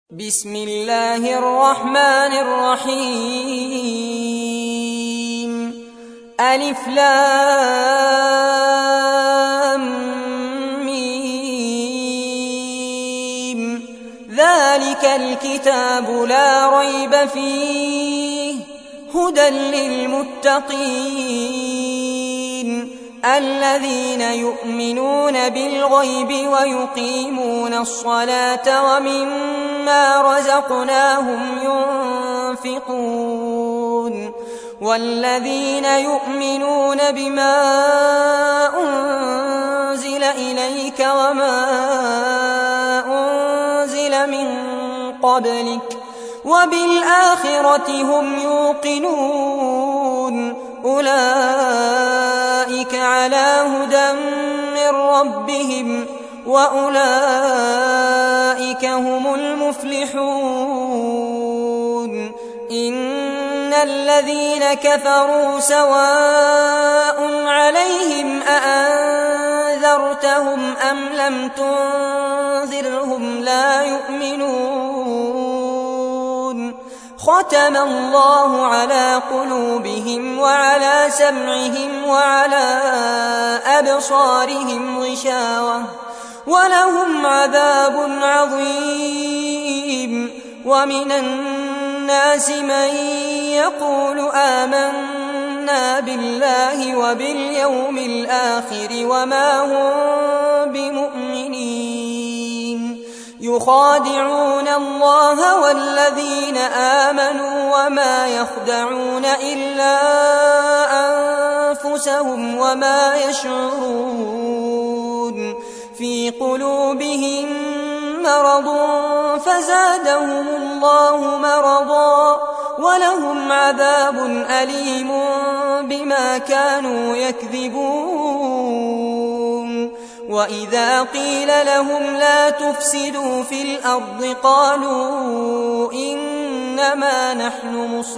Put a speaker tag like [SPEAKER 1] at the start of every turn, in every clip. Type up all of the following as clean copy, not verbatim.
[SPEAKER 1] بسم الله الرحمن الرحيم. ألف لام ميم. ذلك الكتاب لا ريب فيه هدى للمتقين الذين يؤمنون بالغيب ويقيمون الصلاة ومما رزقناهم ينفقون والذين يؤمنون بما أنزل إليك وما أنزل من قبلك وبالآخرة هم يوقنون أولئك على هدى من ربهم وأولئك هم المفلحون. إن الذين كفروا سواء عليهم أأنذرتهم أم لم تنذرهم لا يؤمنون. ختم الله على قلوبهم وعلى سمعهم وعلى أبصارهم غشاوة ولهم عذاب عظيم. ومن الناس من يقول آمنا بالله وباليوم الآخر وما هم بمؤمنين يخادعون الله والذين آمنوا وما يخدعون إلا أنفسهم وما يشعرون. في قلوبهم مرض فزادهم الله مرضا ولهم عذاب أليم بما كانوا يكذبون. وإذا قيل لهم لا تفسدوا في الأرض قالوا إنما نحن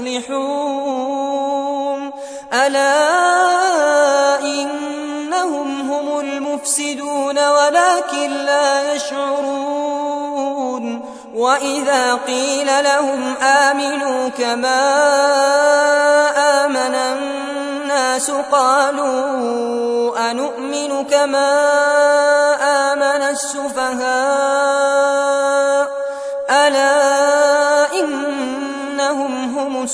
[SPEAKER 1] مصلحون ألا إنهم هم المفسدون ولكن لا يشعرون. وإذا قيل لهم آمنوا كما آمن الناس قالوا أنؤمن كما آمن السفهاء ألا إنهم هم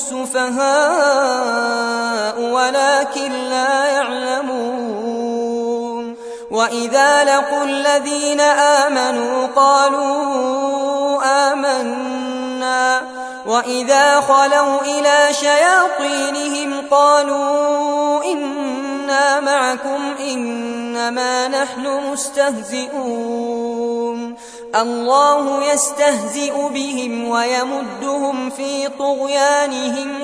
[SPEAKER 1] السفهاء ولكن لا يعلمون. وإذا لقوا الذين آمنوا قالوا آمنا وإذا خلوا إلى شياطينهم قالوا إنا معكم إنما نحن مستهزئون. الله يستهزئ بهم ويمدهم في طغيانهم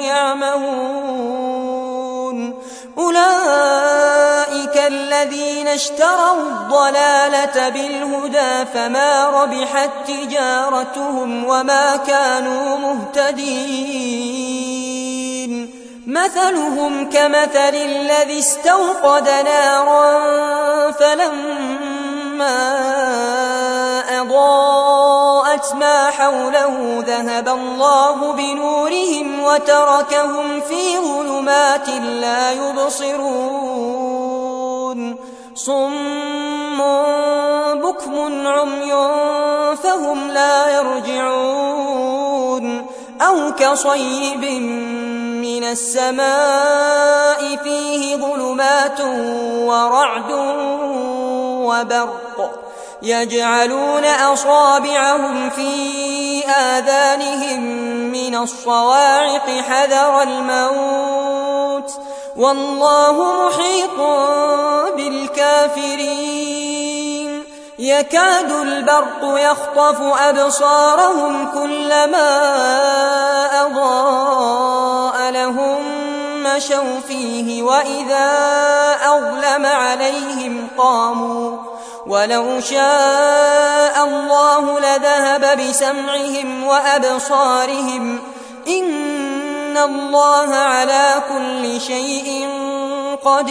[SPEAKER 1] يعمهون. أولئك الذين اشتروا الضلالة بالهدى فما ربحت تجارتهم وما كانوا مهتدين. مثلهم كمثل الذي استوقد نارا فلما أضاءت ما حوله ذهب الله بنورهم وتركهم في ظلمات لا يبصرون. صم بكم عمي فهم لا يرجعون. أو كصيب من السماء فيه ظلمات ورعد وبرق يجعلون أصابعهم في آذانهم من الصواعق حذر الموت والله محيط بالكافرين. يكاد البرق يخطف أبصارهم كلما أضاء لهم مشوا فيه وإذا أظلم عليهم قاموا ولو شاء الله لذهب بسمعهم وأبصارهم إن الله على كل شيء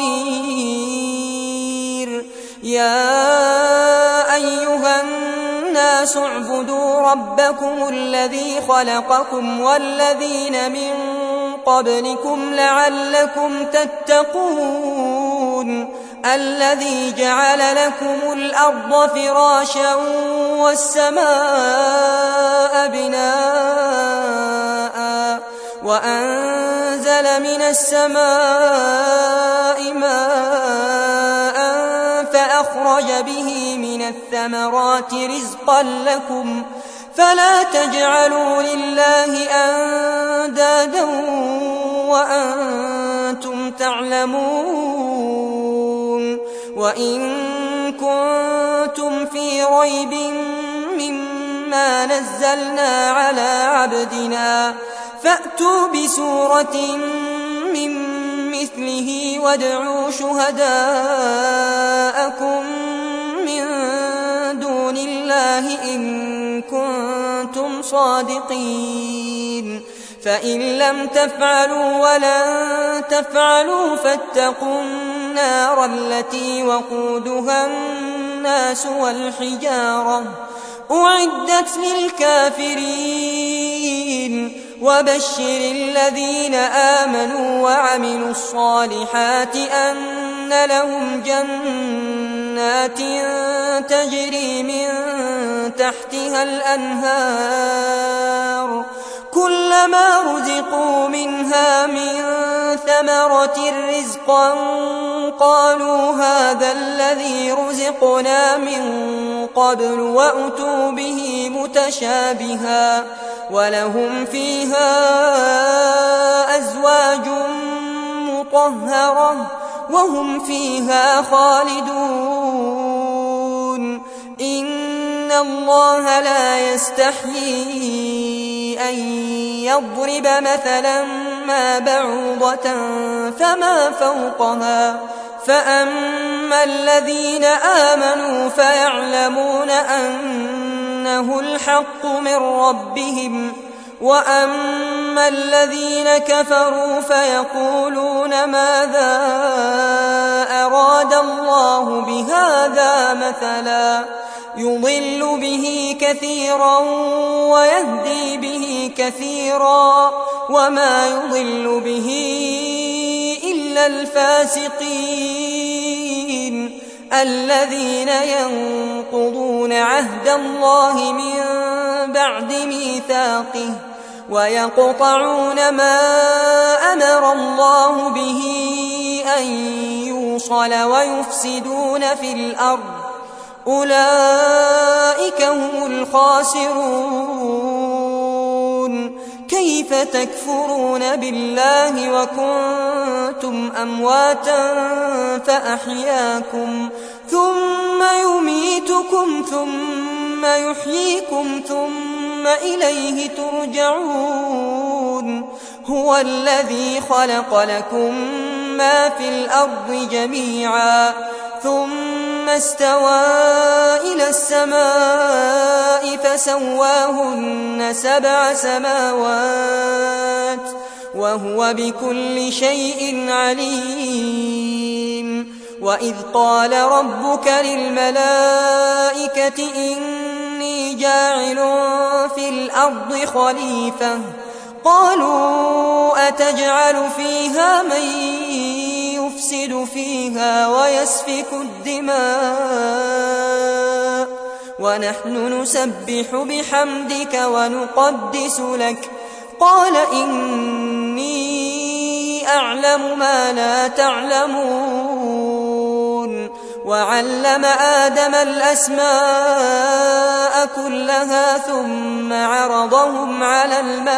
[SPEAKER 1] قدير. يا أيها الناس الناس اعبدوا ربكم الذي خلقكم والذين من قبلكم لعلكم تتقون الذي جعل لكم الأرض فراشا والسماء بناء وأنزل من السماء ماء فأخرج به من الثمرات رزقا لكم فلا تجعلوا لله أندادا وأنتم تعلمون وإن كنتم في ريب مما نزلنا على عبدنا فأتوا بسورة من مثله وادعوا شهداءكم من دون الله إن كنتم صادقين فإن لم تفعلوا ولن تفعلوا فاتقوا النار التي وقودها الناس والحجارة أعدت للكافرين وبشر الذين آمنوا وعملوا الصالحات أن لهم جنات تجري من تحتها الأنهار كلما رزقوا منها من ثمرة رزقا قالوا هذا الذي رزقنا من قبل وأتوا به متشابها ولهم فيها أزواج مطهرة وهم فيها خالدون إن الله لا يستحيي أن يضرب مثلا ما بعوضة فما فوقها فأما الذين آمنوا فيعلمون أنه الحق من ربهم وأما الذين كفروا فيقولون ماذا أراد الله بهذا مثلا يضل به كثيرا ويهدي به كثيرا وما يضل به إلا الفاسقين الذين ينقضون عهد الله من بعد ميثاقه ويقطعون ما أمر الله به أن يوصل ويفسدون في الأرض أولئك هم الخاسرون كيف تكفرون بالله وكنتم أمواتا فأحياكم ثم يميتكم ثم يحييكم ثم إليه ترجعون هو الذي خلق لكم ما في الأرض جميعا ثم استوى إلى السماء فسواهن 7 سماوات وهو بكل شيء عليم وإذ قال ربك للملائكة إني جاعل في الأرض خليفة قالوا أتجعل فيها من يفسد فيها ويسفك الدماء ونحن نسبح بحمدك ونقدس لك قال إني أعلم ما لا تعلمون وعلم آدم الأسماء كلها ثم عرضهم على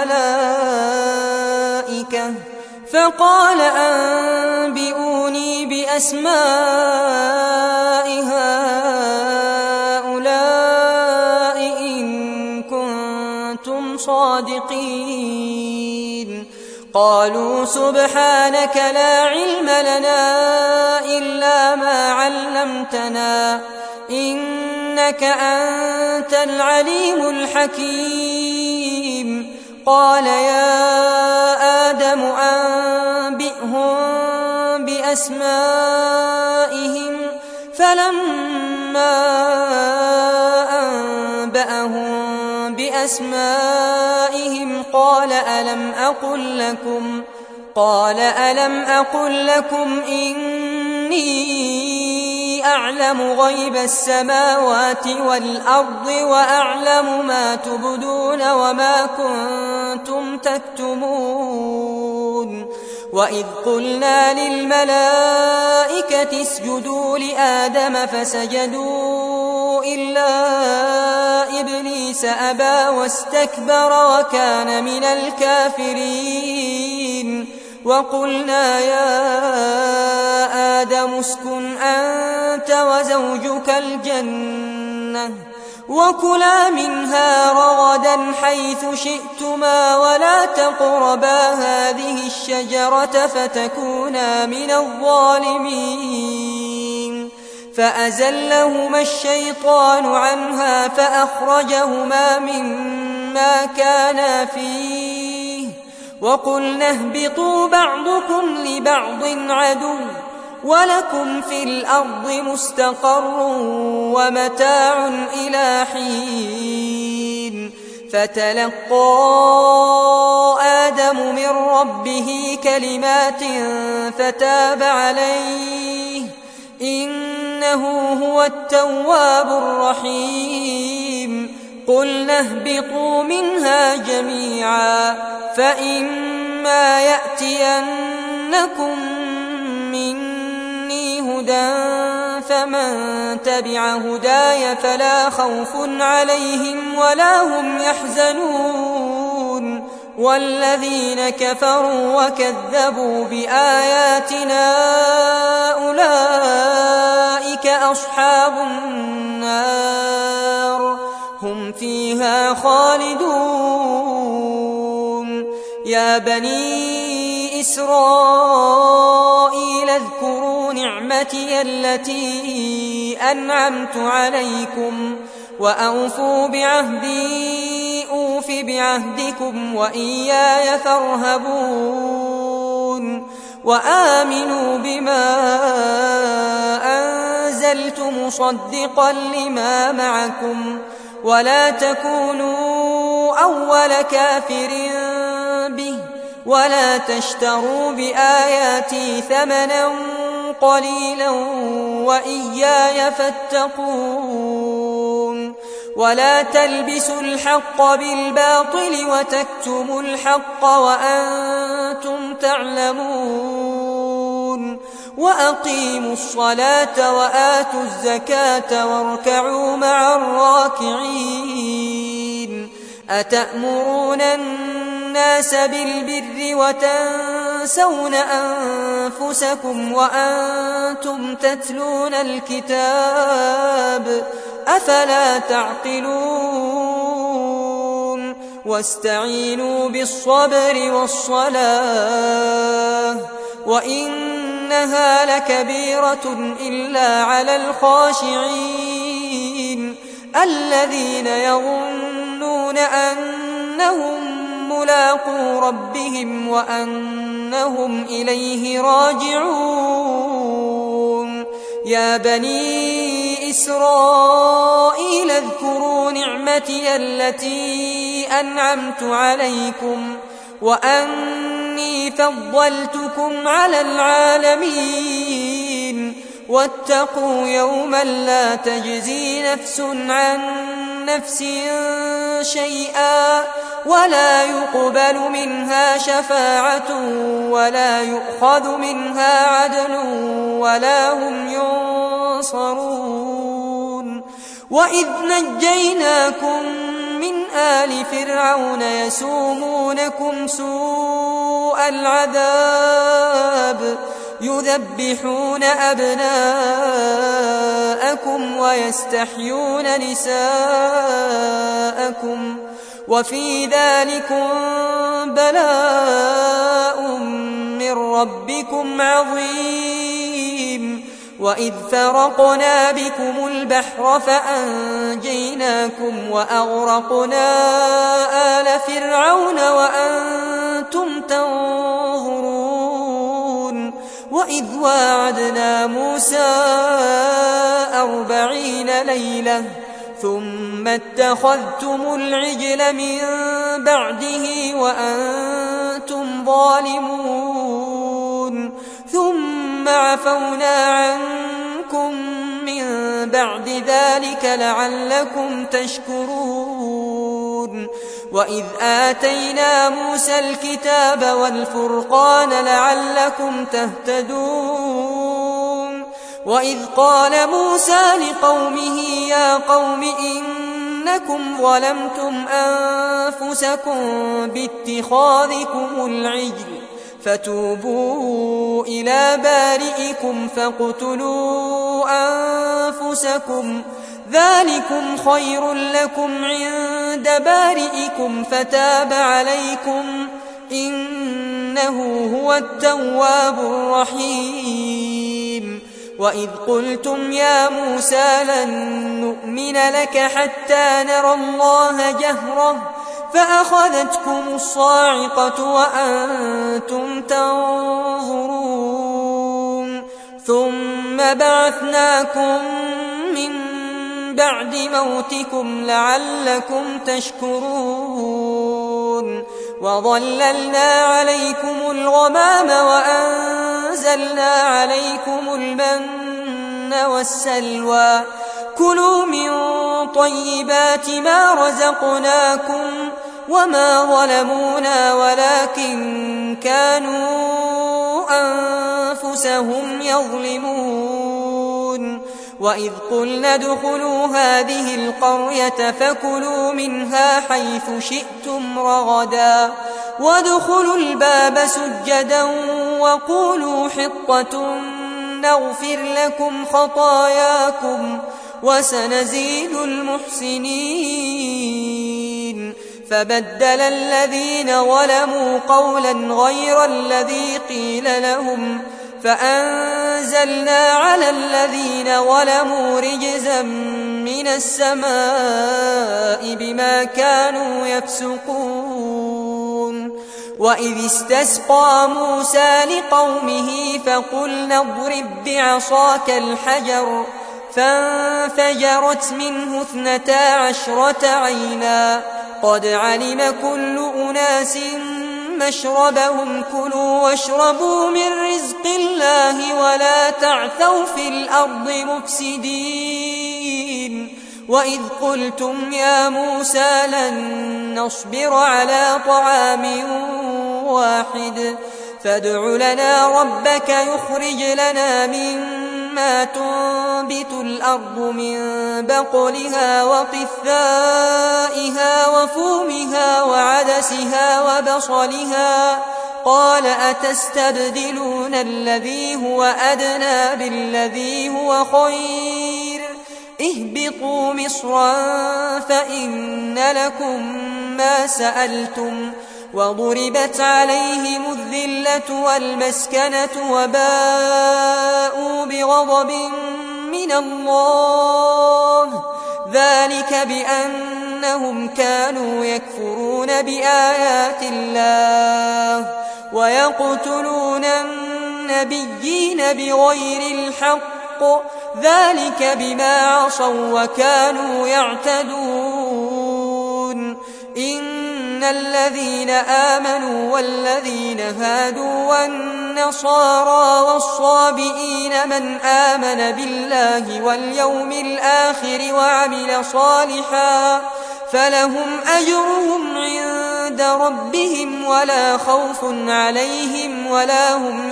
[SPEAKER 1] الملائكة فقال أنبئوني بأسماء هؤلاء إن كنتم صادقين قالوا سبحانك لا علم لنا إلا ما علمتنا إنك أنت العليم الحكيم قال يا آدم أنبئهم بأسمائهم فلما بأسمائهم قال ألم أقل لكم إني أعلم غيب السماوات والأرض وأعلم ما تبدون وما كنتم تكتمون وإذ قلنا للملائكة اسجدوا لآدم فسجدوا إلا إبليس أبى واستكبر وكان من الكافرين وقلنا يا آدم اسكن أنت وزوجك الجنة وكلا منها رغدا حيث شئتما ولا تقربا هذه الشجرة فتكونا من الظالمين فأزلهما الشيطان عنها فأخرجهما مما كانا فيه وقلنا اهبطوا بعضكم لبعض عدو ولكم في الأرض مستقر ومتاع إلى حين فتلقى آدم من ربه كلمات فتاب عليه إنه هو التواب الرحيم قلنا اهبطوا منها جميعا فإما يأتينكم مني هدى فمن تبع هداي فلا خوف عليهم ولا هم يحزنون والذين كفروا وكذبوا بآياتنا أولئك أصحاب النار هم فيها خالدون يا بني إسرائيل اذكروا نعمتي التي أنعمت عليكم وأوفوا بعهدي أوف بعهدكم وإياي فارهبون وآمنوا بما أنزلت مصدقا لما معكم ولا تكونوا أول كافر به ولا تشتروا بآياتي ثمنا قليلا وإياي فاتقون ولا تلبسوا الحق بالباطل وتكتموا الحق وأنتم تعلمون وأقيموا الصلاة وآتوا الزكاة واركعوا مع الراكعين أتأمرون الناس بالبر وتنسون أنفسكم وأنتم تتلون الكتاب أفلا تعقلون واستعينوا بالصبر والصلاة وإنها لكبيرة إلا على الخاشعين الذين يظنون أنهم ملاقو ربهم وأنهم إليه راجعون يا بني إسرائيل اذكروا نعمتي التي أنعمت عليكم وأني فضلتكم على العالمين واتقوا يوما لا تجزي نفس عن نفس شيئا ولا يقبل منها شفاعة ولا يؤخذ منها عدل ولا هم ينصرون وإذ نجيناكم من آل فرعون يسومونكم سوء العذاب يذبحون أبناءكم ويستحيون نساءكم وفي ذلكم بلاء من ربكم عظيم وإذ فرقنا بكم البحر فأنجيناكم وأغرقنا آل فرعون وأنتم تنظرون وإذ واعدنا موسى 40 ليلة ثم اتخذتم العجل من بعده وأنتم ظالمون ثم عفونا عنكم من بعد ذلك لعلكم تشكرون وإذ آتينا موسى الكتاب والفرقان لعلكم تهتدون وإذ قال موسى لقومه يا قوم إنكم ظلمتم أنفسكم باتخاذكم العجل فتوبوا إلى بارئكم فاقتلوا أنفسكم ذلكم خير لكم عند بارئكم فتاب عليكم إنه هو التواب الرحيم وإذ قلتم يا موسى لن نؤمن لك حتى نرى الله جهرة فأخذتكم الصاعقة وأنتم تنظرون ثم بعثناكم من بعد موتكم لعلكم تشكرون وظللنا عليكم الغمام وأنزلنا عليكم المن والسلوى كلوا من طيبات ما رزقناكم وما ظلمونا ولكن كانوا أنفسهم يظلمون وإذ قلنا ادخلوا هذه القرية فكلوا منها حيث شئتم رغدا وادخلوا الباب سجدا وقولوا حطة نغفر لكم خطاياكم وسنزيد المحسنين فبدل الذين ظلموا قولا غير الذي قيل لهم فأنزلنا على الذين ظلموا رجزا من السماء بما كانوا يفسقون وإذ استسقى موسى لقومه فقلنا اضرب بعصاك الحجر فانفجرت منه 12 عينا قد علم كل أناس مشربهم كلوا واشربوا من رزق الله ولا تعثوا في الأرض مفسدين وإذ قلتم يا موسى لن نصبر على طعام واحد فادع لنا ربك يخرج لنا مما تنبت الأرض من بقلها وقثائها وفومها وعدسها وبصلها قال أتستبدلون الذي هو أدنى بالذي هو خير اهبطوا مصرا فإن لكم ما سألتم وضربت عليهم الذلة والمسكنة وباءوا بغضب من الله ذلك بأنهم كانوا يكفرون بآيات الله ويقتلون النبيين بغير الحق ذلك بما عصوا وكانوا يعتدون إن الذين آمنوا والذين هادوا والنصارى والصابئين من آمن بالله واليوم الآخر وعمل صالحا فلهم أجرهم عند ربهم ولا خوف عليهم ولا هم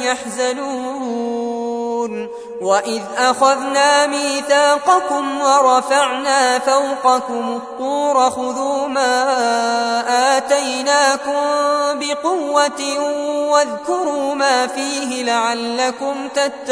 [SPEAKER 1] يحزنون وإذ أخذنا ميثاقكم ورفعنا فوقكم الطور خذوا ما آتيناكم بقوة واذكروا ما فيه لعلكم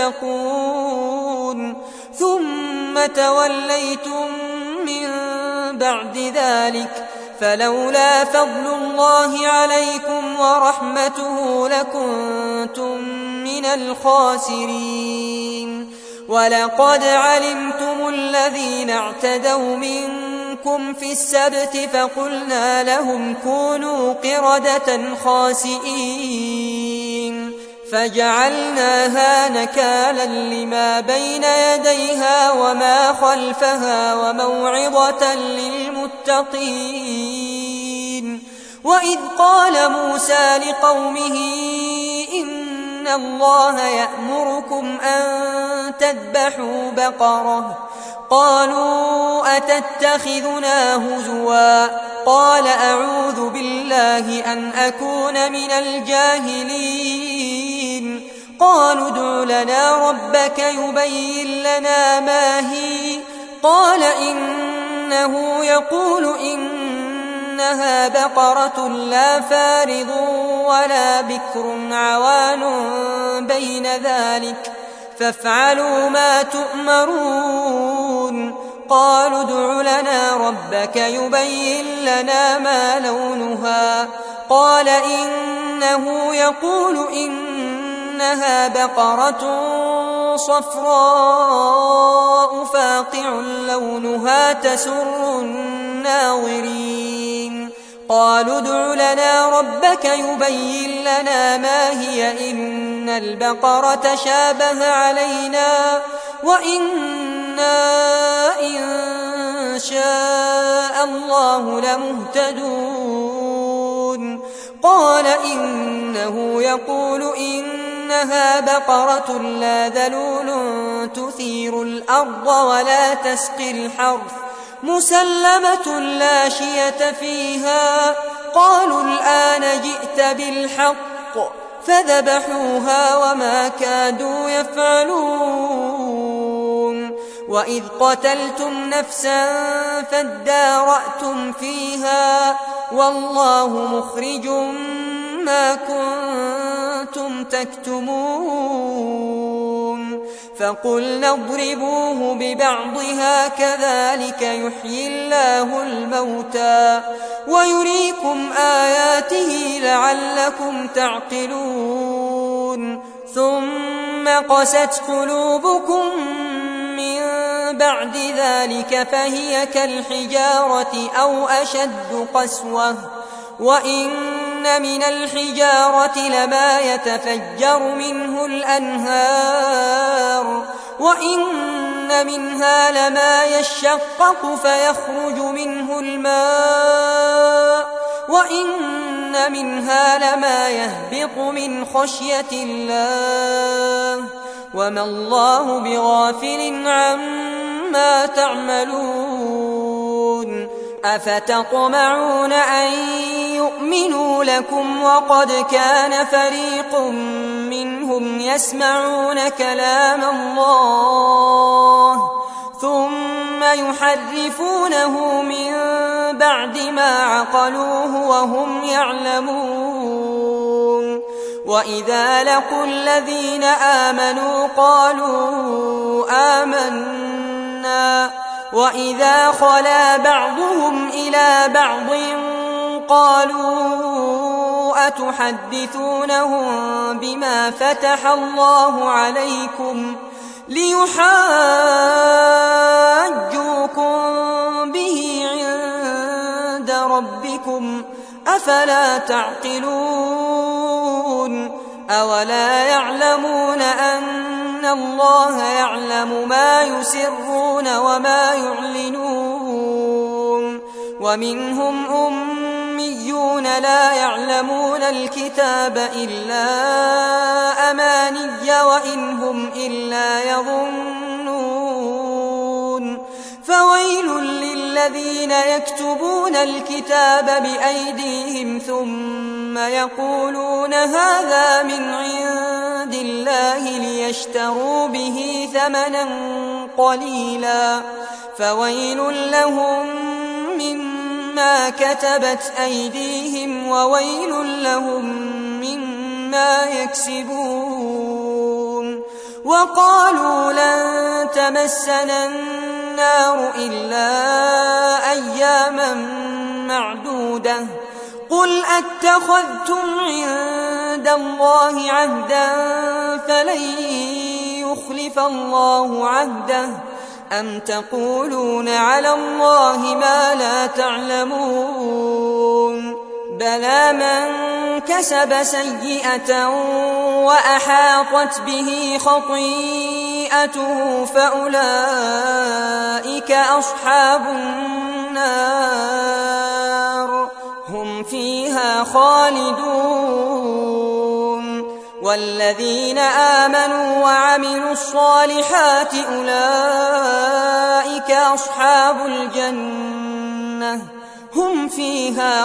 [SPEAKER 1] تتقون ثم توليتم من بعد ذلك فلولا فضل الله عليكم ورحمته لكنتم من الخاسرين ولقد علمتم الذين اعتدوا منكم في السبت فقلنا لهم كونوا قردة خاسئين فجعلناها نكالا لما بين يديها وما خلفها وموعظة للمتقين. وإذ قال موسى لقومه إن الله يأمركم أن تذبحوا بقرة قالوا أتتخذنا هزوا قال أعوذ بالله أن أكون من الجاهلين. قالوا ادع لنا ربك يبين لنا ما هي قال إنه يقول إنها بقرة لا فارض ولا بكر عوان بين ذلك فافعلوا ما تؤمرون. قالوا ادع لنا ربك يبين لنا ما لونها قال إنه يقول إنها بقرة صفراء فاقع لونها تسر الناظرين. قالوا ادع لنا ربك يبين لنا ما هي إن البقرة شابه علينا وإنا إن شاء الله لمهتدون. قال إنه يقول إنها بقرة لا ذلول تثير الأرض ولا تسقي الحرث مسلمة لا شية فيها. قالوا الآن جئت بالحق فذبحوها وما كادوا يفعلون. وإذ قتلتم نفسا فادارأتم فيها والله مخرج ما كنتم تكتمون. فقلنا اضربوه ببعضها كذلك يحيي الله الموتى ويريكم آياته لعلكم تعقلون. ثم قست قلوبكم من بعد ذلك فهي كالحجارة أو أشد قسوة وإن من الحجارة لما يتفجر منه الأنهار وإن منها لما يشقق فيخرج منه الماء وإن منها لما يهبط من خشية الله وما الله بغافل عما تعملون. أفتطمعون أن يؤمنوا لكم وقد كان فريق منهم يسمعون كلام الله ثم يحرفونه من بعد ما عقلوه وهم يعلمون. وإذا لقوا الذين آمنوا قالوا آمنا وإذا خلا بعضهم إلى بعض قالوا أتحدثونهم بما فتح الله عليكم ليحاجوكم به عند ربكم أفلا تعقلون. أولا يعلمون أن الله يعلم ما يسرون وما يعلنون. ومنهم أميون لا يعلمون الكتاب إلا أماني وإن هم إلا يظنون. فويل للذين يكتبون الكتاب بأيديهم ثم يقولون هذا من عند الله ليشتروا به ثمنا قليلا فويل لهم مما كتبت أيديهم وويل لهم مما يكسبون. وقالوا لن تمسنا النار إلا أياما معدودة قل أتخذتم عند الله عهدا فلن يخلف الله عهده أم تقولون على الله ما لا تعلمون. بلى من كسب سيئة وأحاطت به خطيئته فأولئك أصحاب النار هم فيها خالدون. والذين آمنوا وعملوا الصالحات أولئك أصحاب الجنة هم فيها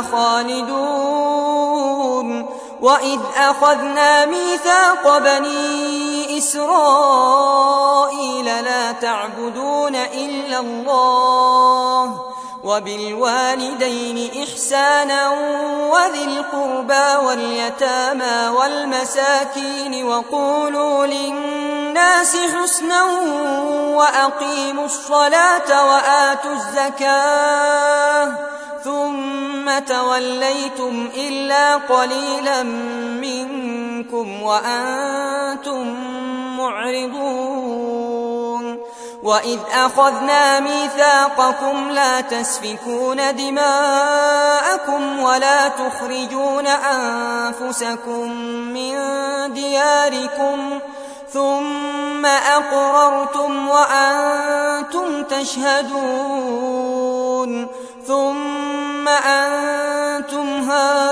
[SPEAKER 1] خالدون. وإذ أخذنا ميثاق بني إسرائيل لا تعبدون إلا الله وبالوالدين إحسانا وذي القربى واليتامى والمساكين وقولوا للناس حسنا وأقيموا الصلاة وآتوا الزكاة ثم توليتم إلا قليلا منكم وأنتم معرضون. وإذ أخذنا ميثاقكم لا تسفكون دماءكم ولا تخرجون أنفسكم من دياركم ثم أقررتم وأنتم تشهدون. ثم أنتم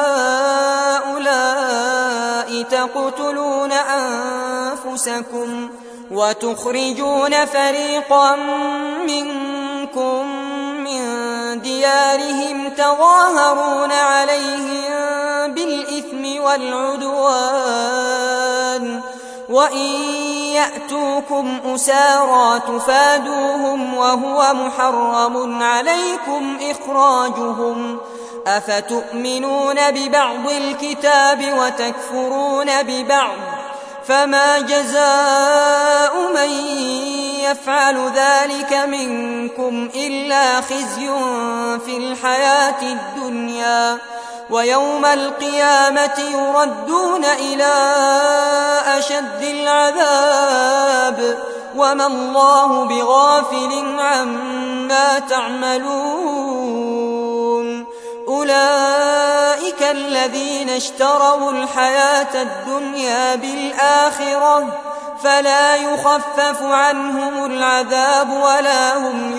[SPEAKER 1] هؤلاء تقتلون أنفسكم وتخرجون فريقا منكم من ديارهم تظاهرون عليهم بالإثم والعدوان وإن يأتوكم أسارى تفادوهم وهو محرم عليكم إخراجهم أفتؤمنون ببعض الكتاب وتكفرون ببعض فما جزاء من يفعل ذلك منكم إلا خزي في الحياة الدنيا ويوم القيامة يردون إلى أشد العذاب وما الله بغافل عما تعملون. أولئك الذين اشتروا الحياة الدنيا بالآخرة فلا يخفف عنهم العذاب ولا هم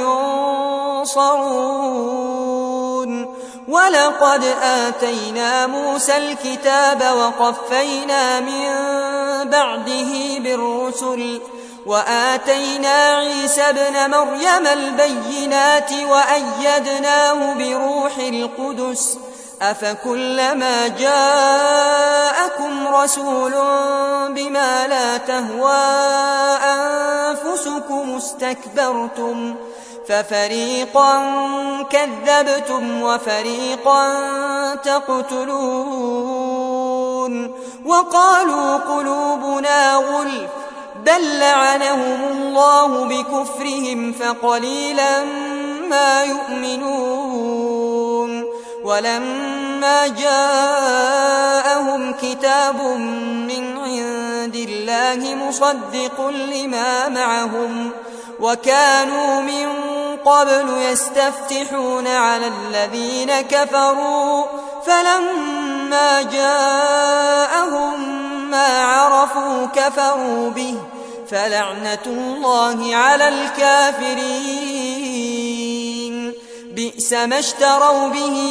[SPEAKER 1] ينصرون. ولقد آتينا موسى الكتاب وقفينا من بعده بالرسل وآتينا عيسى ابن مريم البينات وأيدناه بروح القدس أفكلما جاءكم رسول بما لا تهوى أنفسكم استكبرتم ففريقا كذبتم وفريقا تقتلون. وقالوا قلوبنا غلف بل لعنهم الله بكفرهم فقليلا ما يؤمنون. ولما جاءهم كتاب من عند الله مصدق لما معهم وكانوا من قبل يستفتحون على الذين كفروا فلما جاءهم ما عرفوا كفروا به فلعنة الله على الكافرين. بئس ما اشتروا به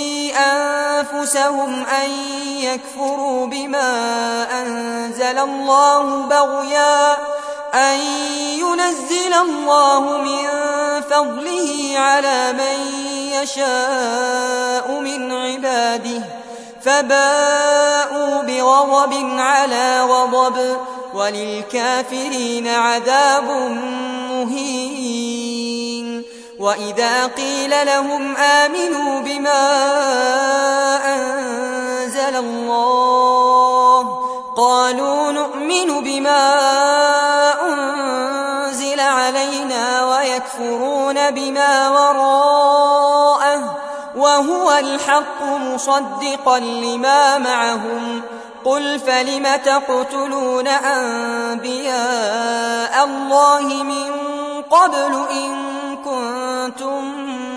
[SPEAKER 1] أنفسهم أن يكفروا بما أنزل الله بغيا أن ينزل الله من فضله على من يشاء من عباده فباءوا بغضب على غضب وللكافرين عذاب مهين. وإذا قيل لهم آمنوا بما أنزل الله قالوا نؤمن بما أنزل علينا ويكفرون بما وراءه وهو الحق مصدقا لما معهم. قل فلم تقتلون أنبياء الله من قبل إن كنتم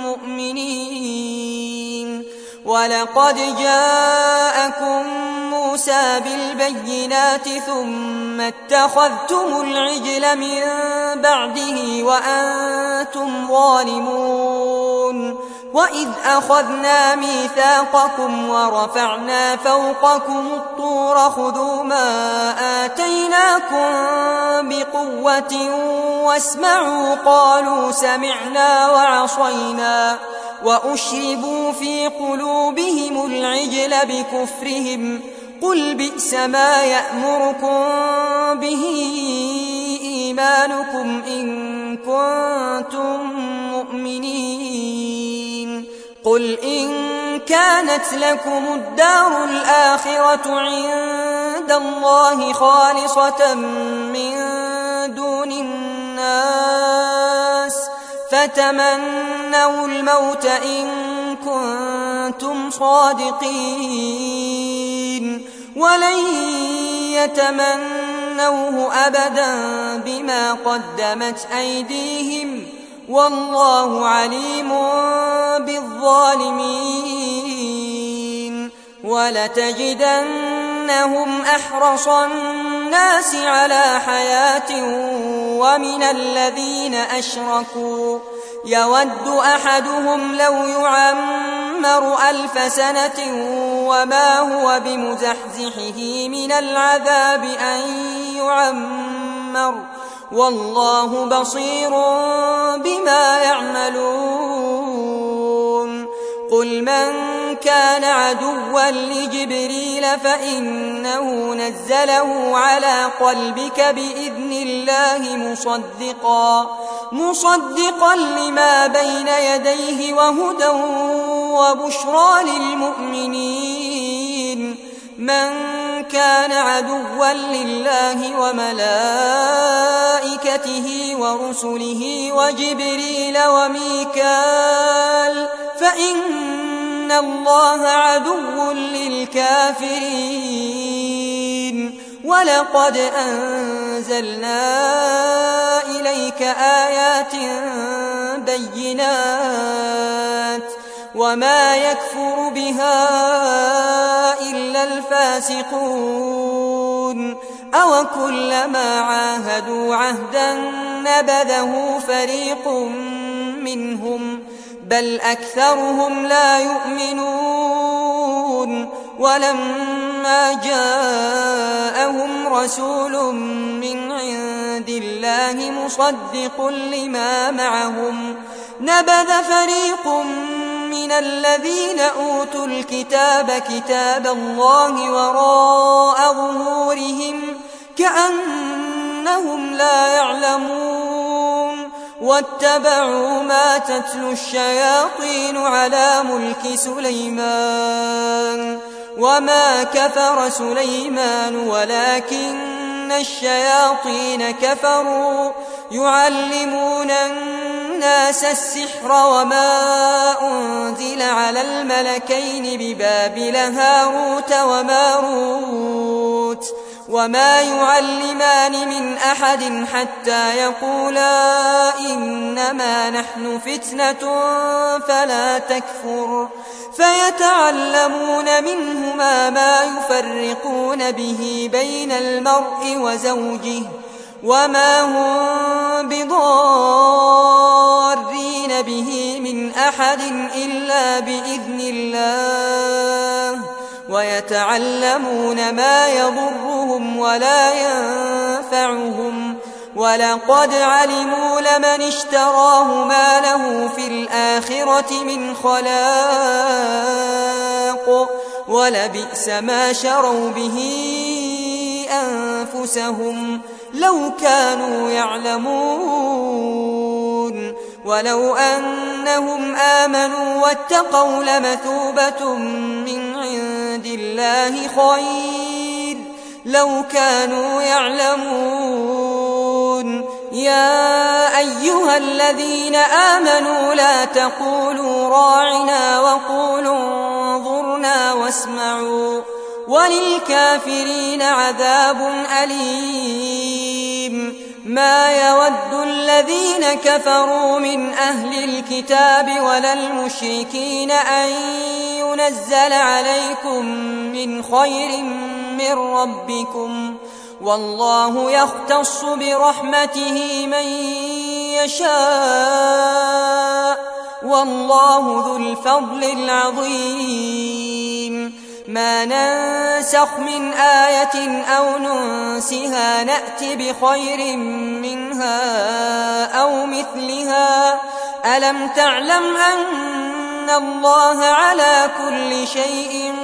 [SPEAKER 1] مؤمنين. ولقد جاءكم موسى بالبينات ثم اتخذتم العجل من بعده وأنتم ظالمون وإذ أخذنا ميثاقكم ورفعنا فوقكم الطور خذوا ما آتيناكم بقوة واسمعوا قالوا سمعنا وعصينا وأشربوا في قلوبهم العجل بكفرهم قل بئس ما يأمركم به إيمانكم إن كنتم مؤمنين قل إن كانت لكم الدار الآخرة عند الله خالصة من دون الناس فتمنوا الموت إن كنتم صادقين ولن يتمنوه أبدا بما قدمت أيديهم والله عليم بالظالمين ولتجدنهم أحرص الناس على حياة ومن الذين أشركوا يود أحدهم لو يعمر 1000 سنة وما هو بمزحزحه من العذاب أن يعمر والله بصير بما يعملون قل من كان عدوا لجبريل فإنه نزله على قلبك بإذن الله مصدقا لما بين يديه وهدى وبشرى للمؤمنين من كان عدوا لله وملائكته ورسله وجبريل وميكال فإن الله عدو للكافرين ولقد أنزلنا إليك آيات بينات وما يكفر بها إلا الفاسقون أوكلما عاهدوا عهدا نبذه فريق منهم بل أكثرهم لا يؤمنون ولما جاءهم رسول من عند الله مصدق لما معهم نبذ فريق من الذين أوتوا الكتاب كتاب الله وراء ظهورهم كأنهم لا يعلمون واتبعوا ما تتلو الشياطين على ملك سليمان وما كفر سليمان ولكن الشياطين كفروا يعلمون الناس السحر وما أنزل على الملكين ببابل هاروت وماروت وما يعلمان من أحد حتى يقولا إنما نحن فتنة فلا تكفر فيتعلمون منهما ما يفرقون به بين المرء وزوجه وما هم بضارين به من أحد إلا بإذن الله ويتعلمون ما يضرهم ولا ينفعهم ولقد علموا لمن اشتراه ما له في الآخرة من خلاق ولبئس ما شروا به أنفسهم لو كانوا يعلمون ولو أنهم آمنوا واتقوا لمثوبة من عند الله خير لو كانوا يعلمون يا أيها الذين آمنوا لا تقولوا راعنا وقولوا انظرنا واسمعوا وللكافرين عذاب أليم ما يود الذين كفروا من أهل الكتاب ولا المشركين أن ينزل عليكم من خير من ربكم، والله يختص برحمته من يشاء، والله ذو الفضل العظيم. ما ننسخ من آية أو ننسها نأت بخير منها أو مثلها. ألم تعلم أن الله على كل شيء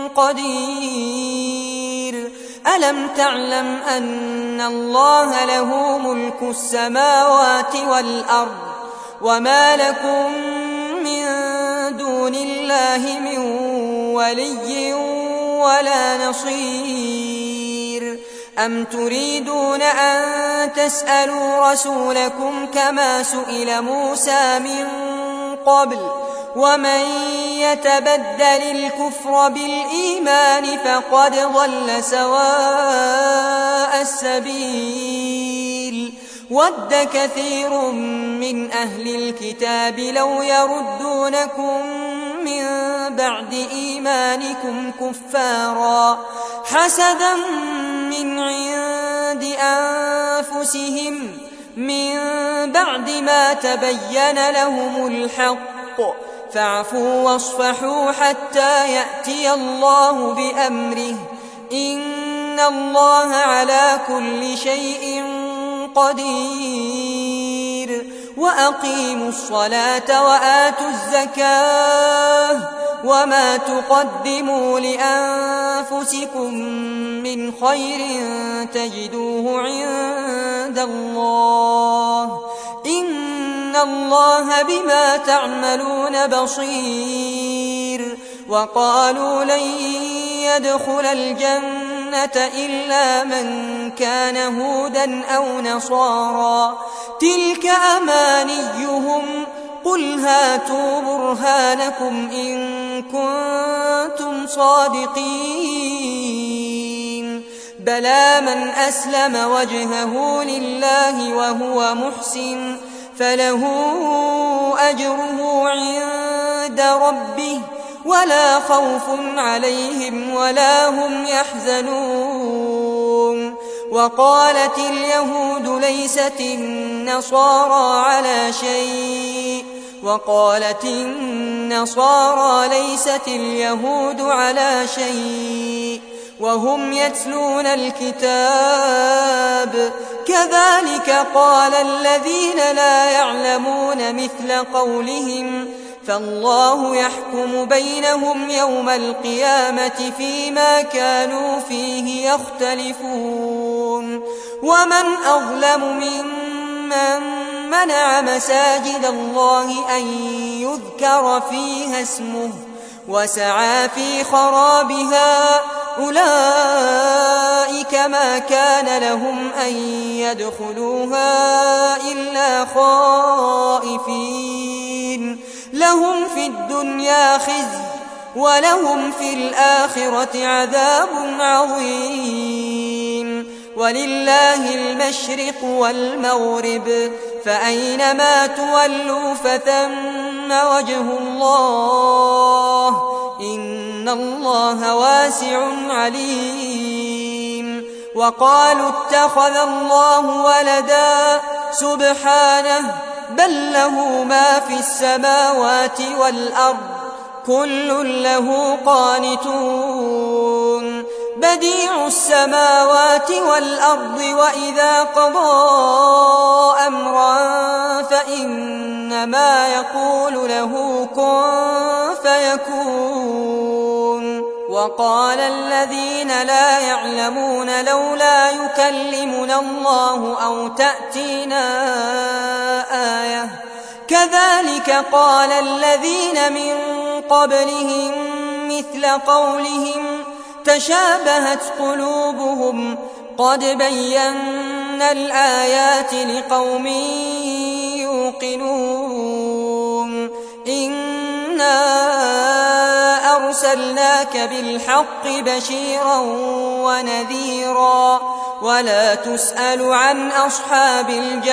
[SPEAKER 1] قدير؟ ألم تعلم أن الله له ملك السماوات والأرض، وما لكم من دون الله من ولي ولا نصير؟ أم تريدون أن تسألوا رسولكم كما سئل موسى من قبل؟ ومن يتبدل الكفر بالإيمان فقد ضل سواء السبيل. ود كثير من أهل الكتاب لو يردونكم من بعد إيمانكم كفارا حسدا من عند أنفسهم من بعد ما تبين لهم الحق، فاعفوا واصفحوا حتى يأتي الله بأمره، إن الله على كل شيء قدير. وأقيموا الصلاة وآتوا الزكاة، وما تقدموا لأنفسكم من خير تجدوه عند الله، إن الله بما تعملون بصير. وقالوا لن يدخل الجنة إلا من كان هودا أو نصارى، تلك أمانيهم، قل هاتوا برهانكم إن كنتم صادقين. بلى من أسلم وجهه لله وهو محسن فله أجره عند ربه ولا خوف عليهم ولا هم يحزنون. وقالت اليهود ليست النصارى على شيء، وقالت النصارى ليست اليهود على شيء، وهم يتلون الكتاب. كذلك قال الذين لا يعلمون مثل قولهم، فالله يحكم بينهم يوم القيامة فيما كانوا فيه يختلفون. ومن أظلم ممن منع مساجد الله أن يذكر فيها اسمه وسعى في خرابها، أولئك ما كان لهم أن يدخلوها إلا خائفين، لهم في الدنيا خزي ولهم في الآخرة عذاب عظيم. ولله المشرق والمغرب، فأينما تولوا فثم وجه الله، إن الله واسع عليم. وقالوا اتخذ الله ولدا، سبحانه، بل له ما في السماوات والأرض، كل له قانتون. بديع السماوات والأرض، وإذا قضى أمرا فإنما يقول له كن فيكون. وقال الذين لا يعلمون لولا يكلمنا الله أو تأتينا آية، كذلك قال الذين من قبلهم مثل قولهم تشابهت قلوبهم، قد بينا الآيات لقوم يوقنون. إنا أرسلناك بالحق بشيرا ونذيرا ولا تسأل عن أصحاب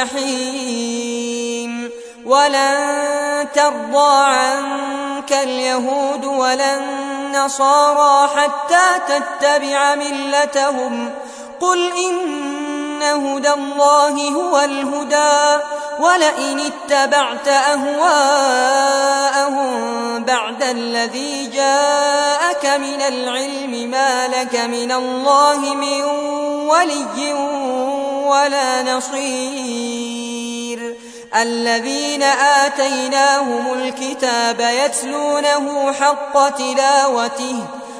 [SPEAKER 1] الجحيم ولن ترضى عنك اليهود ولا النصارى حتى تتبع ملتهم قل إن هدى الله هو الهدى ولئن اتبعت أهواءهم بعد الذي جاءك من العلم ما لك من الله من ولي ولا نصير الذين آتيناهم الكتاب يتلونه حق تلاوته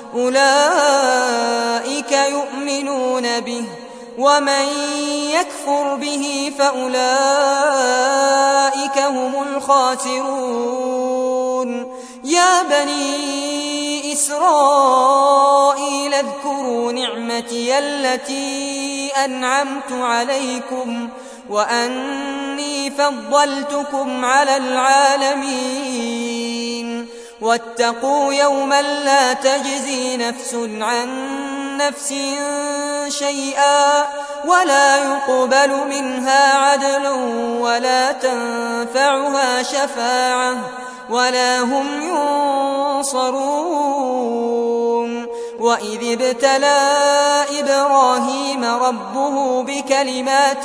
[SPEAKER 1] أولئك يؤمنون به ومن يكفر به فأولئك هم الخاسرون يا بني إسرائيل اذكروا نعمتي التي أنعمت عليكم وأني فضلتكم على العالمين واتقوا يوما لا تجزي نفس عن نفس شيئا ولا يقبل منها عدل ولا تنفعها شفاعة ولا هم ينصرون وإذ ابتلى إبراهيم ربه بكلمات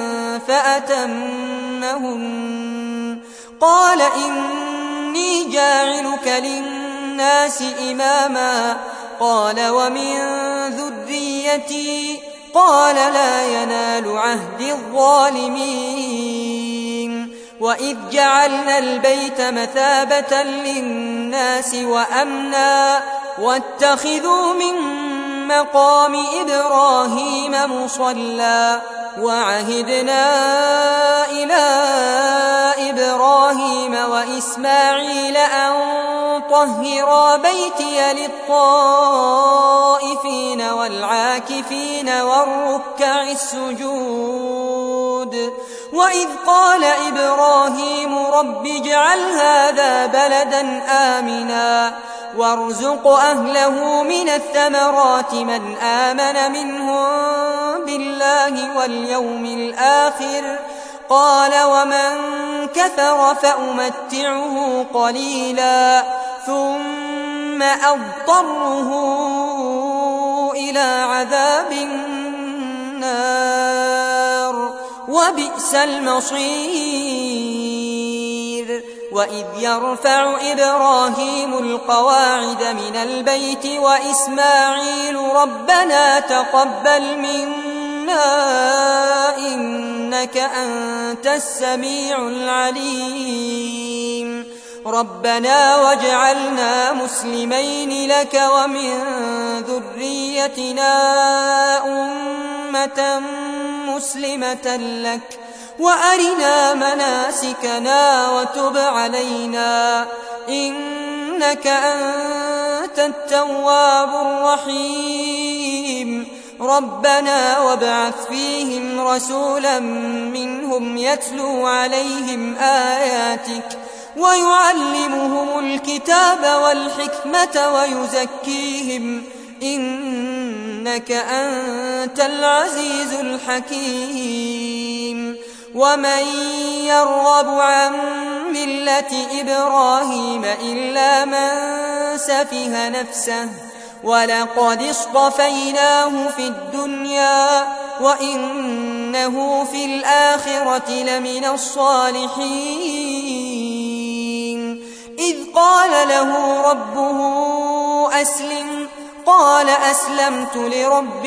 [SPEAKER 1] فأتمهن قال إني جاعلك للناس إماما قال ومن ذريتي قال لا ينال عهد الظالمين وإذ جعلنا البيت مثابة للناس وأمنا واتخذوا من مقام إبراهيم مصلى وعهدنا إلى إبراهيم وإسماعيل أن طهرا بيتي للطائفين والعاكفين والركع السجود وإذ قال إبراهيم رب اجعل هذا بلدا آمنا وارزق أهله من الثمرات من آمن منهم بالله واليوم الآخر قال ومن كفر فأمتعه قليلا ثم أضطره إلى عذاب النار وبئس المصير وإذ يرفع إبراهيم القواعد من البيت وإسماعيل ربنا تقبل منا إنك أنت السميع العليم ربنا واجعلنا مسلمين لك ومن ذريتنا أمة مسلمة لك وأرنا مناسكنا وتب علينا إنك أنت التواب الرحيم ربنا وابعث فيهم رسولا منهم يتلو عليهم آياتك ويعلمهم الكتاب والحكمة ويزكيهم إنك أنت العزيز الحكيم ومن يرغب عن ملة إبراهيم إلا من سفه نفسه ولقد اصطفيناه في الدنيا وإنه في الآخرة لمن الصالحين إذ قال له ربه أسلم قال أسلمت لرب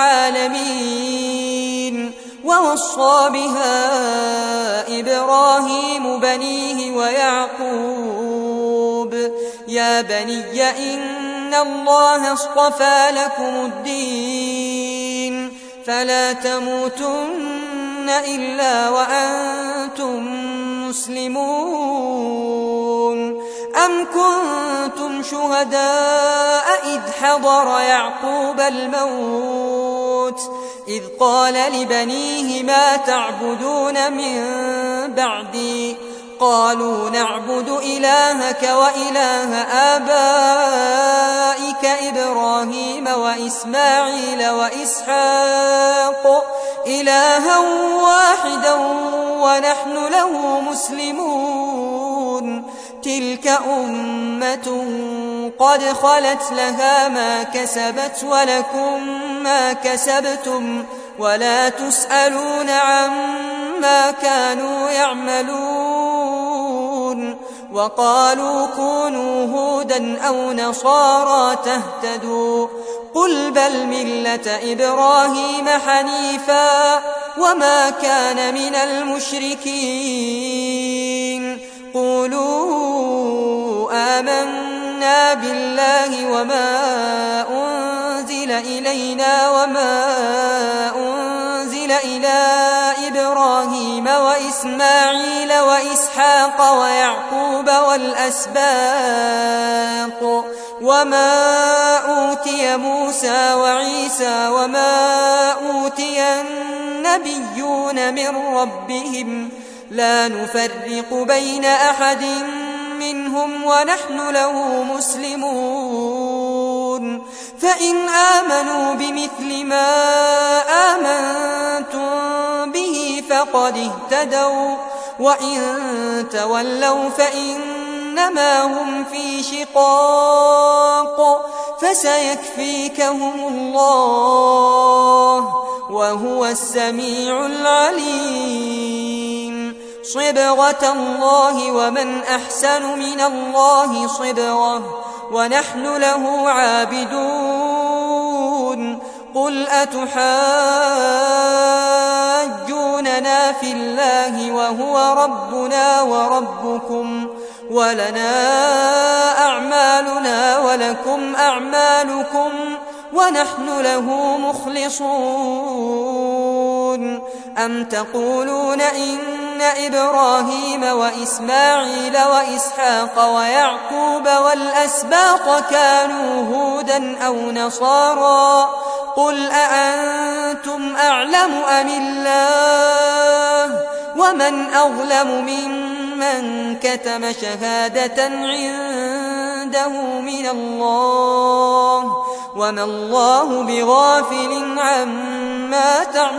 [SPEAKER 1] العالمين ووصى بها إبراهيم بنيه ويعقوب يا بني إن الله اصطفى لكم الدين فلا تموتن إلا وأنتم مسلمون أم كنتم شهداء إذ حضر يعقوب الموت إذ قال لبنيه ما تعبدون من بعدي قالوا نعبد إلهك وإله آبائك إبراهيم وإسماعيل وإسحاق إلها واحدا ونحن له مسلمون تلك أمة قد خلت لها ما كسبت ولكم ما كسبتم ولا تسألون عما كانوا يعملون وقالوا كونوا هودا أو نصارى تهتدوا قل بل ملة إبراهيم حنيفا وما كان من المشركين قولوا آمنا بالله وما أنزل إلينا وما أنزل إلى إبراهيم وإسماعيل وإسحاق ويعقوب والأسباط وما أوتي موسى وعيسى وما أوتي النبيون من ربهم لا نفرق بين أحد منهم ونحن له مسلمون فإن آمنوا بمثل ما آمنتم به فقد اهتدوا وإن تولوا فإنما هم في شقاق فسيكفيكهم الله وهو السميع العليم صبغة الله ومن أحسن من الله صبغة ونحن له عابدون قل أتحاجوننا في الله وهو ربنا وربكم ولنا أعمالنا ولكم أعمالكم ونحن له مخلصون أم تقولون إن إبراهيم وإسماعيل وإسحاق ويعقوب والأسباط كانوا هودا أو نصارى قل أأنتم أعلم أم الله ومن أظلم ممن كتم شهادة عنده من الله وما الله بغافل عما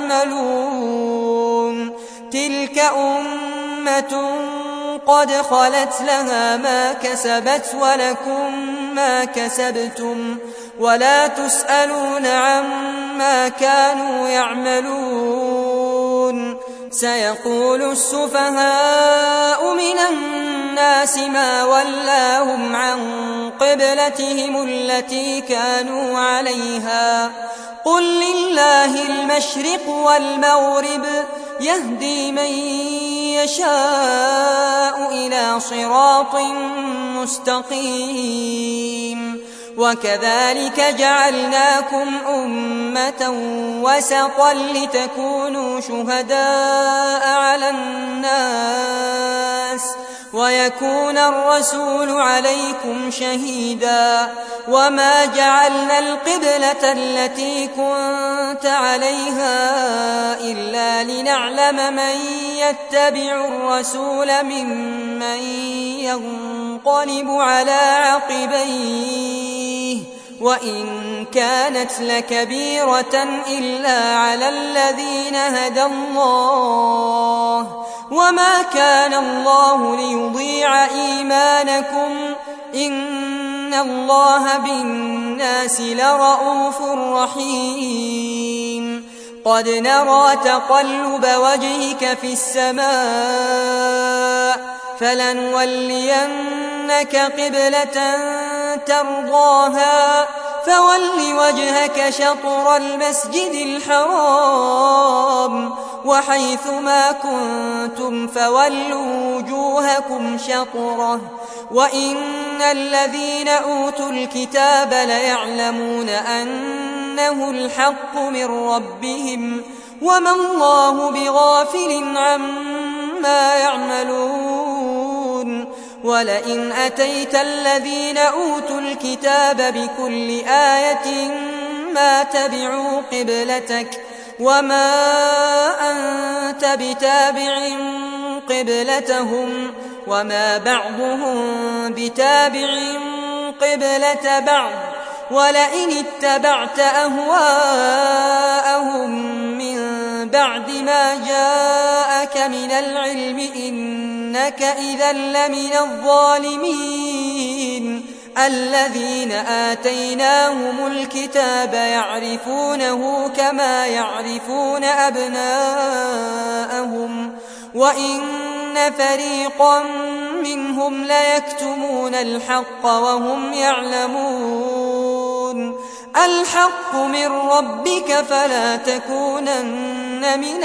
[SPEAKER 1] تعملون تلك أمة قد خلت لها ما كسبت ولكم ما كسبتم ولا تسألون عما كانوا يعملون سيقول السفهاء من الناس ما ولاهم عن قبلتهم التي كانوا عليها قل لله المشرق والمغرب يهدي من يشاء إلى صراط مستقيم وكذلك جعلناكم أمة وسطا لتكونوا شهداء على الناس ويكون الرسول عليكم شهيدا وما جعلنا القبلة التي كنت عليها إلا لنعلم من يتبع الرسول ممن ينقلب على عقبيه وإن كانت لكبيرة إلا على الذين هدى الله وما كان الله ليضيع إيمانكم إن الله بالناس لرءوف رحيم قد نرى تقلب وجهك في السماء فلنولينك قبلة ترضاها فول وجهك شطر المسجد الحرام وحيث ما كنتم فولوا وجوهكم شطره وإن الذين أوتوا الكتاب ليعلمون أنه الحق من ربهم وما الله بغافل عما يعملون ولئن أتيت الذين أوتوا الكتاب بكل آية ما تبعوا قبلتك وما أنت بتابع قبلتهم وما بعضهم بتابع قبلة بعض ولئن اتبعت أهواءهم من بعد ما جاءك من العلم إنك إذا لمن الظالمين الذين آتيناهم الكتاب يعرفونه كما يعرفون أبناءهم وإن فريقا منهم ليكتمون الحق وهم يعلمون الحق من ربك فلا تكونن من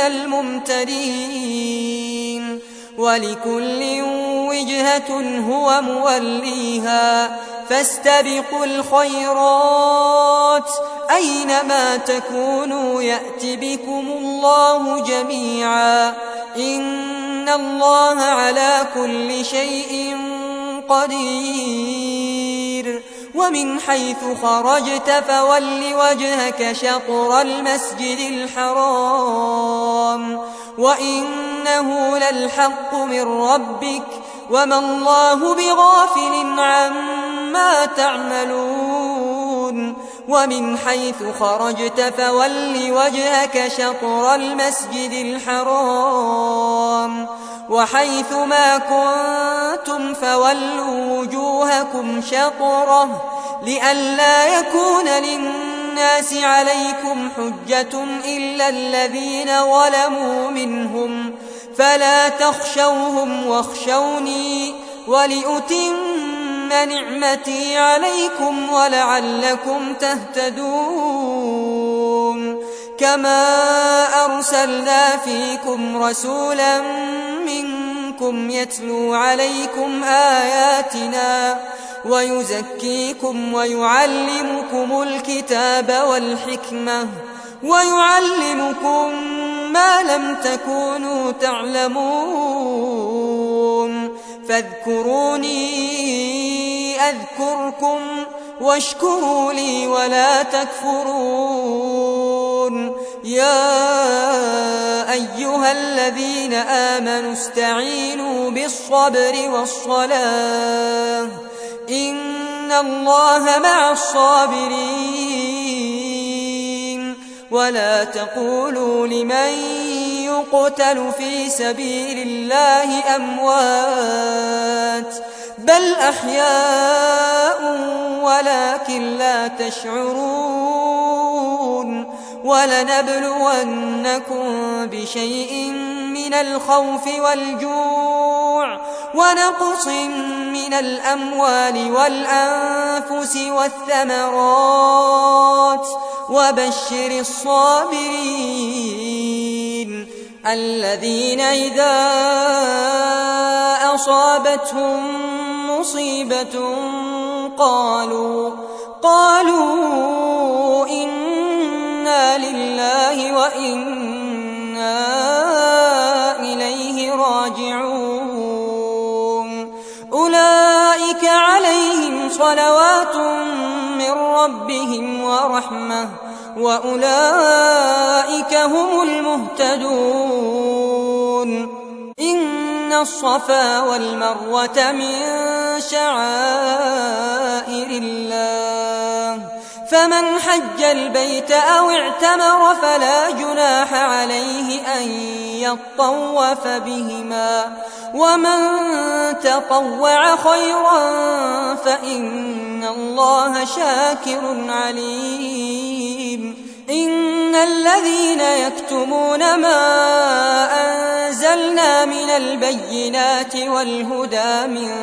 [SPEAKER 1] الممترين ولكل وجهة هو موليها فاستبقوا الخيرات أينما تكونوا يأت بكم الله جميعا إن الله على كل شيء قدير ومن حيث خرجت فول وجهك شطر المسجد الحرام وإنه للحق من ربك وما الله بغافل عما تعملون ومن حيث خرجت فول وجهك شطر المسجد الحرام وحيث ما كنتم فولوا وجوهكم شطره لئلا يكون للناس عليكم حجة إلا الذين ظلموا منهم فلا تخشوهم واخشوني ولأتم نعمتي عليكم ولعلكم تهتدون كما أرسلنا فيكم رسولا منكم يتلو عليكم آياتنا ويزكيكم ويعلمكم الكتاب والحكمة ويعلمكم ما لم تكونوا تعلمون فاذكروني أذكركم واشكروا لي ولا تكفرون يا أيها الذين آمنوا استعينوا بالصبر والصلاة إن الله مع الصابرين ولا تقولوا لمن يقتل في سبيل الله أموات بل أحياء ولكن لا تشعرون ولنبلونكم بشيء من الخوف والجوع ونقص من الأموال والأنفس والثمرات وبشر الصابرين الذين إذا أصابتهم مصيبة قالوا إنا لله وإنا إليه راجعون أولئك عليهم صلوات من ربهم ورحمة وأولئك هم المهتدون إن الصفا والمروة من شعائر الله فمن حج البيت أو اعتمر فلا جناح عليه أن يطوف بهما ومن تطوع خيرا فإن الله شاكر عليم إن الذين يكتمون ما أنزلنا من البينات والهدى من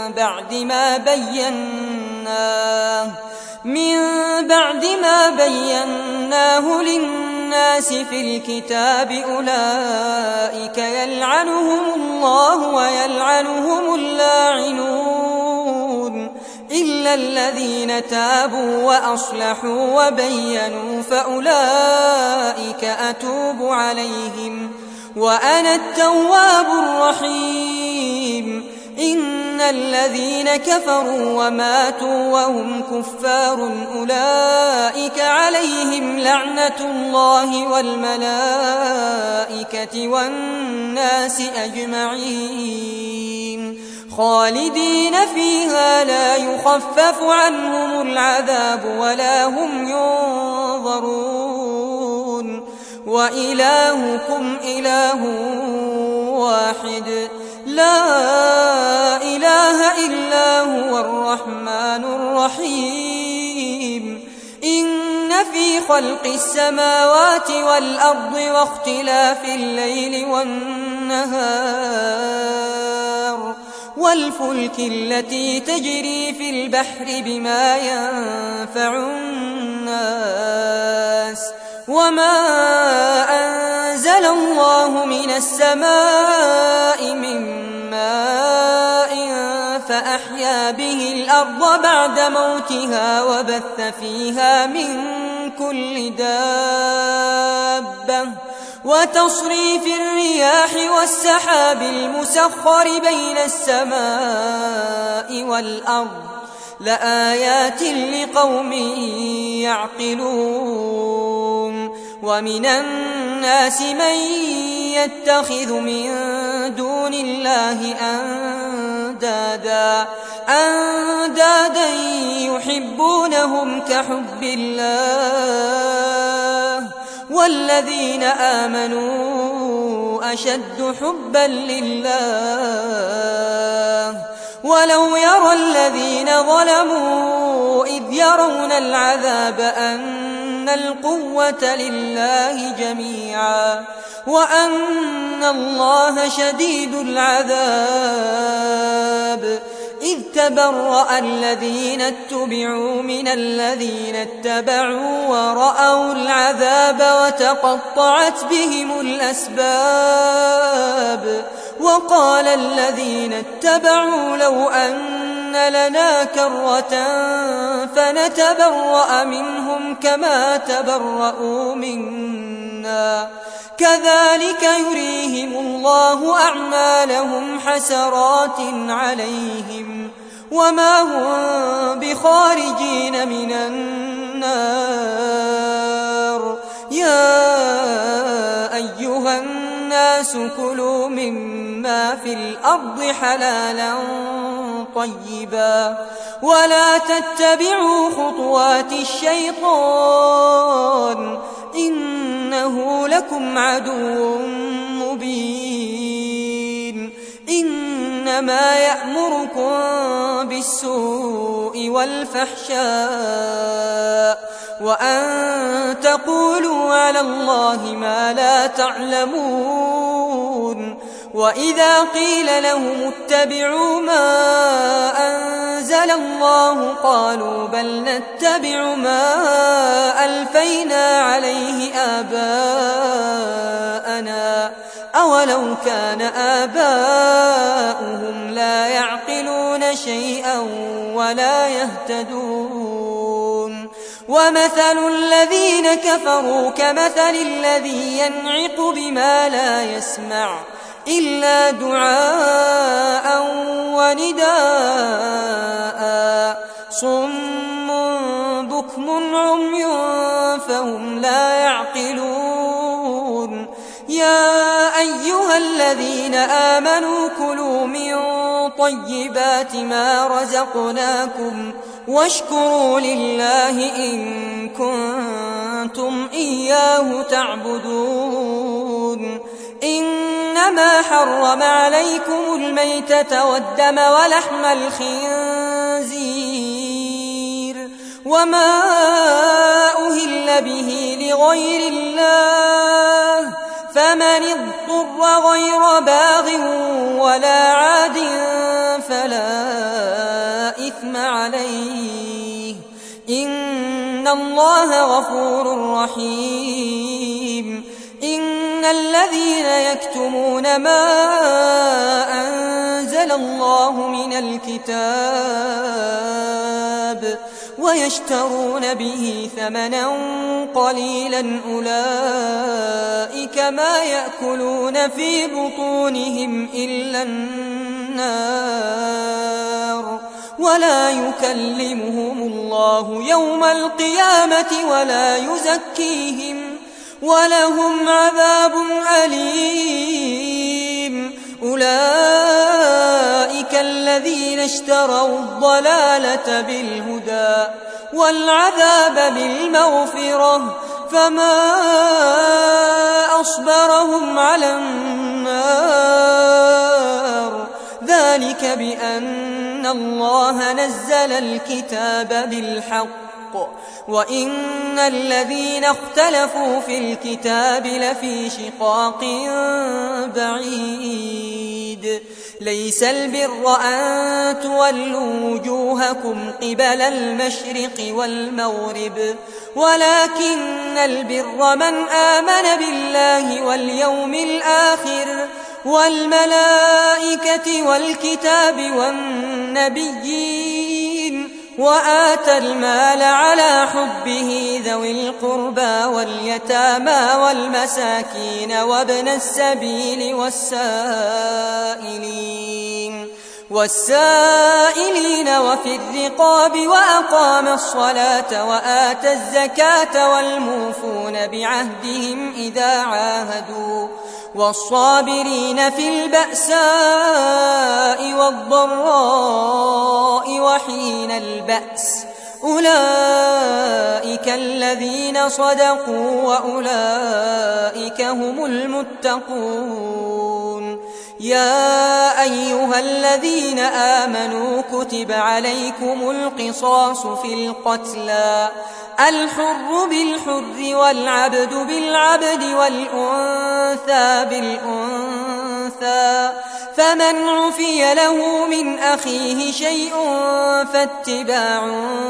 [SPEAKER 1] بعد ما بيناه للناس في الكتاب أولئك يلعنهم الله ويلعنهم اللاعنون إلا الذين تابوا وأصلحوا وبينوا فأولئك أتوب عليهم وأنا التواب الرحيم إن الذين كفروا وماتوا وهم كفار أولئك عليهم لعنة الله والملائكة والناس أجمعين خالدين فيها لا يخفف عنهم العذاب ولا هم ينظرون وإلهكم إله واحد لا إله إلا هو الرحمن الرحيم إن في خلق السماوات والأرض واختلاف الليل والنهار والفلك التي تجري في البحر بما ينفع الناس وما أنزل الله من السماء من ماء فأحيا به الأرض بعد موتها وبث فيها من كل دابة وتصريف الرياح والسحاب المسخر بين السماء والأرض لآيات لقوم يعقلون ومن الناس من يتخذ من دون الله أندادا يحبونهم كحب الله والذين آمنوا أشد حبا لله ولو يرى الذين ظلموا إذ يرون العذاب أن القوة لله جميعا وأن الله شديد العذاب إذ تبرأ الذين اتبعوا من الذين اتبعوا ورأوا العذاب وتقطعت بهم الأسباب وقال الذين اتبعوا لو أن لنا كرة فنتبرأ منهم كما تبرأوا منا كذلك يريهم الله أعمالهم حسرات عليهم وما هم بخارجين من النار يا أيها الناس كلوا مما في الأرض حلالا طيبا ولا تتبعوا خطوات الشيطان إنه لكم عدو مبين إنما يأمركم بالسوء والفحشاء وأن تقولوا على الله ما لا تعلمون وإذا قيل لهم اتبعوا ما أنزل الله قالوا بل نتبع ما ألفينا عليه آباءنا أولو كان آباؤهم لا يعقلون شيئا ولا يهتدون ومثل الذين كفروا كمثل الذي ينعق بما لا يسمع إلا دعاء ونداء صم بكم عمي فهم لا يعقلون يا أيها الذين آمنوا كلوا من طيبات ما رزقناكم واشكروا لله إن كنتم إياه تعبدون إنما حرم عليكم الميتة والدم ولحم الخنزير وما أهل به لغير الله فمن اضطر غير باغ ولا عاد فلا إثم عليه إن الله غفور رحيم إن الذين يكتمون ما أنزل الله من الكتاب ويشترون به ثمنا قليلا أولئك ما يأكلون في بطونهم إلا النار ولا يكلمهم الله يوم القيامة ولا يزكيهم ولهم عذاب أليم أولئك الذين اشتروا الضلالة بالهدى والعذاب بالمغفرة فما أصبرهم على النار ذلك بأن الله نزل الكتاب بالحق وإن الذين اختلفوا في الكتاب لفي شقاق بعيد ليس البر أن تولوا وجوهكم قبل المشرق والمغرب ولكن البر من آمن بالله واليوم الآخر والملائكة والكتاب والنبيين وآتى المال على حبه ذوي القربى واليتامى والمساكين وابن السبيل والسائلين وفي الرقاب وأقام الصلاة وآتى الزكاة والموفون بعهدهم إذا عاهدوا والصابرين في البأساء والضراء وحين البأس أولئك الذين صدقوا وأولئك هم المتقون يا أيها الذين آمنوا كتب عليكم القصاص في القتلى الحر بالحر والعبد بالعبد والأنثى بالأنثى فمن عفي له من أخيه شيء فاتباع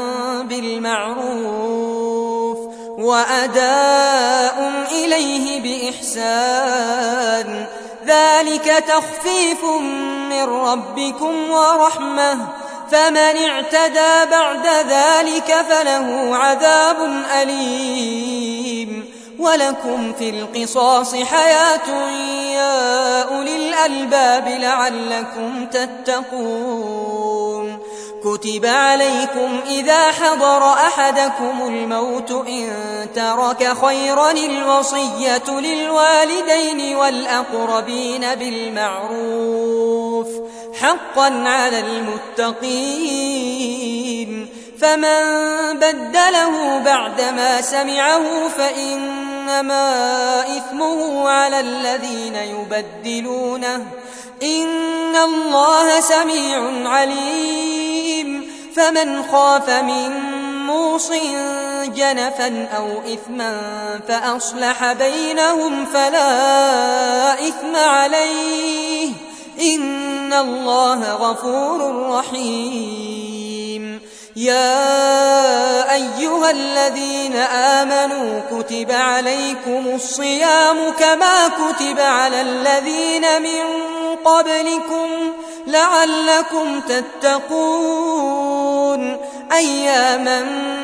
[SPEAKER 1] بالمعروف وأداء إليه بإحسان ذلك تخفيف من ربكم ورحمة فمن اعتدى بعد ذلك فله عذاب أليم ولكم في القصاص حياة يا أولي الألباب لعلكم تتقون كتب عليكم إذا حضر أحدكم الموت إن ترك خيرا الوصية للوالدين والأقربين بالمعروف حقا على المتقين فمن بدله بعدما سمعه فإنما إثمه على الذين يبدلونه إن الله سميع عليم فمن خاف من موص جنفا أو إثما فأصلح بينهم فلا إثم عليه إن الله غفور رحيم يا أيها الذين آمنوا كتب عليكم الصيام كما كتب على الذين من قبلكم لعلكم تتقون أياما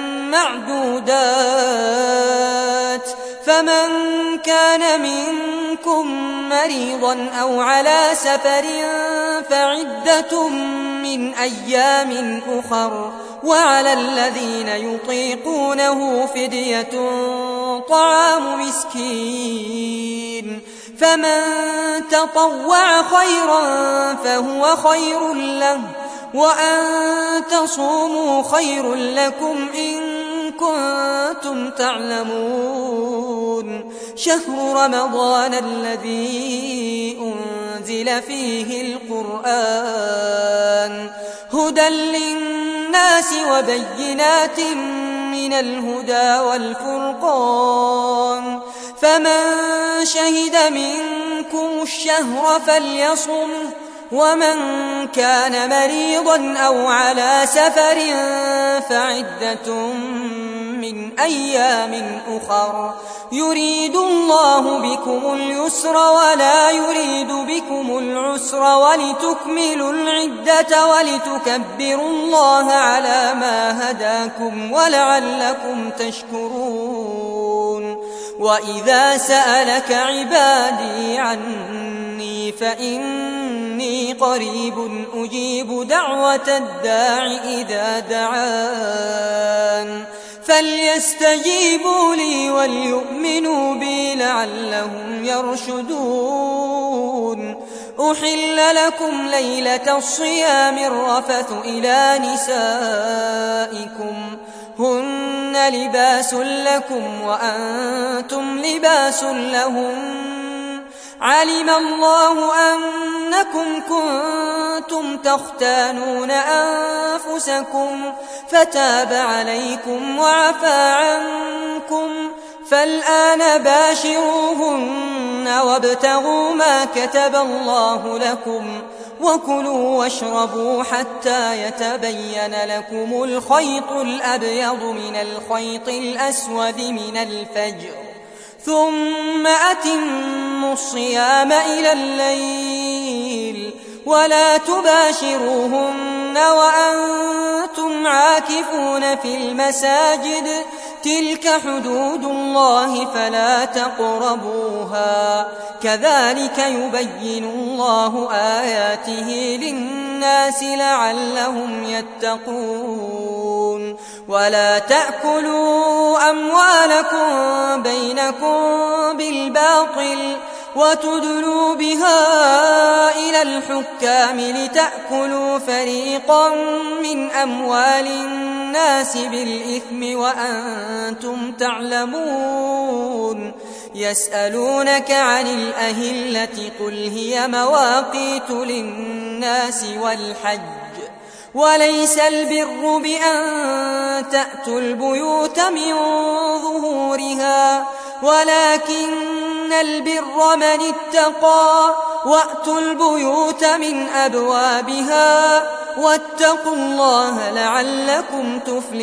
[SPEAKER 1] معدودات فمن كان منكم مريضا أو على سفر فعدة من أيام أخر وعلى الذين يطيقونه فدية طعام مسكين فمن تطوع خيرا فهو خير له وأن تصوموا خير لكم إن كنتم تعلمون شهر رمضان الذي أنزل فيه القرآن هدى للناس وبينات من الهدى والفرقان فمن شهد منكم الشهر فليصم ومن كان مريضا أو على سفر فعدة من أيام أخر يريد الله بكم اليسر ولا يريد بكم العسر ولتكملوا العدة ولتكبروا الله على ما هداكم ولعلكم تشكرون وإذا سألك عبادي عني فإني قريب أجيب دعوة الداع إذا دعان فليستجيبوا لي وليؤمنوا بي لعلهم يرشدون أحل لكم ليلة الصيام الرفث إلى نسائكم هن لباس لكم وأنتم لباس لهم علم الله أنكم كنتم تختانون أنفسكم فتاب عليكم وعفى عنكم فالآن باشروهن وابتغوا ما كتب الله لكم وكلوا واشربوا حتى يتبين لكم الخيط الأبيض من الخيط الأسود من الفجر ثم أتموا الصيام إلى الليل ولا تباشروهن وأنتم عاكفون في المساجد تلك حدود الله فلا تقربوها كذلك يبين الله آياته للناس لعلهم يتقون ولا تأكلوا أموالكم بينكم بالباطل وتدلوا بها إلى الحكام لتأكلوا فريقا من أموال الناس بالإثم وأنتم تعلمون يسألونك عن الأهلة قل هي مواقيت للناس والحج وليس البر بأن تأتوا البيوت من ظهورها ولكن البر من اتقى وأتوا البيوت من أبوابها واتقوا الله لعلكم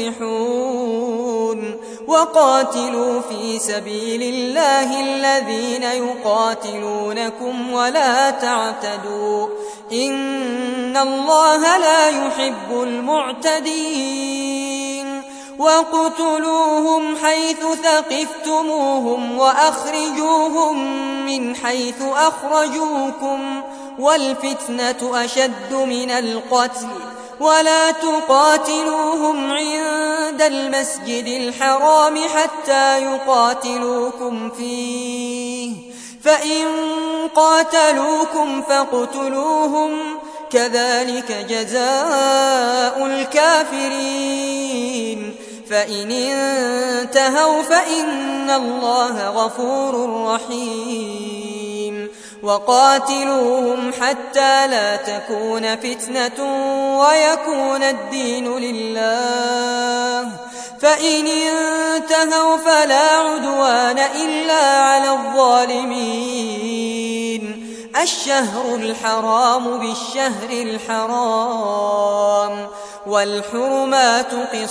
[SPEAKER 1] تفلحون وقاتلوا في سبيل الله الذين يقاتلونكم ولا تعتدوا إن الله لا يحب المعتدين وَاقْتُلُوهُمْ حَيْثُ ثَقِفْتُمُوهُمْ وَأَخْرِجُوهُمْ مِنْ حَيْثُ أَخْرَجُوكُمْ وَالْفِتْنَةُ أَشَدُّ مِنَ الْقَتْلِ وَلَا تُقَاتِلُوهُمْ عِندَ الْمَسْجِدِ الْحَرَامِ حَتَّى يُقَاتِلُوكُمْ فِيهِ فَإِنْ قَاتَلُوكُمْ فَاقْتُلُوهُمْ كذلك جزاء الكافرين فإن انتهوا فإن الله غفور رحيم وقاتلوهم حتى لا تكون فتنة ويكون الدين لله فإن انتهوا فلا عدوان إلا على الظالمين الشهر الحرام بالشهر الحرام والحرمات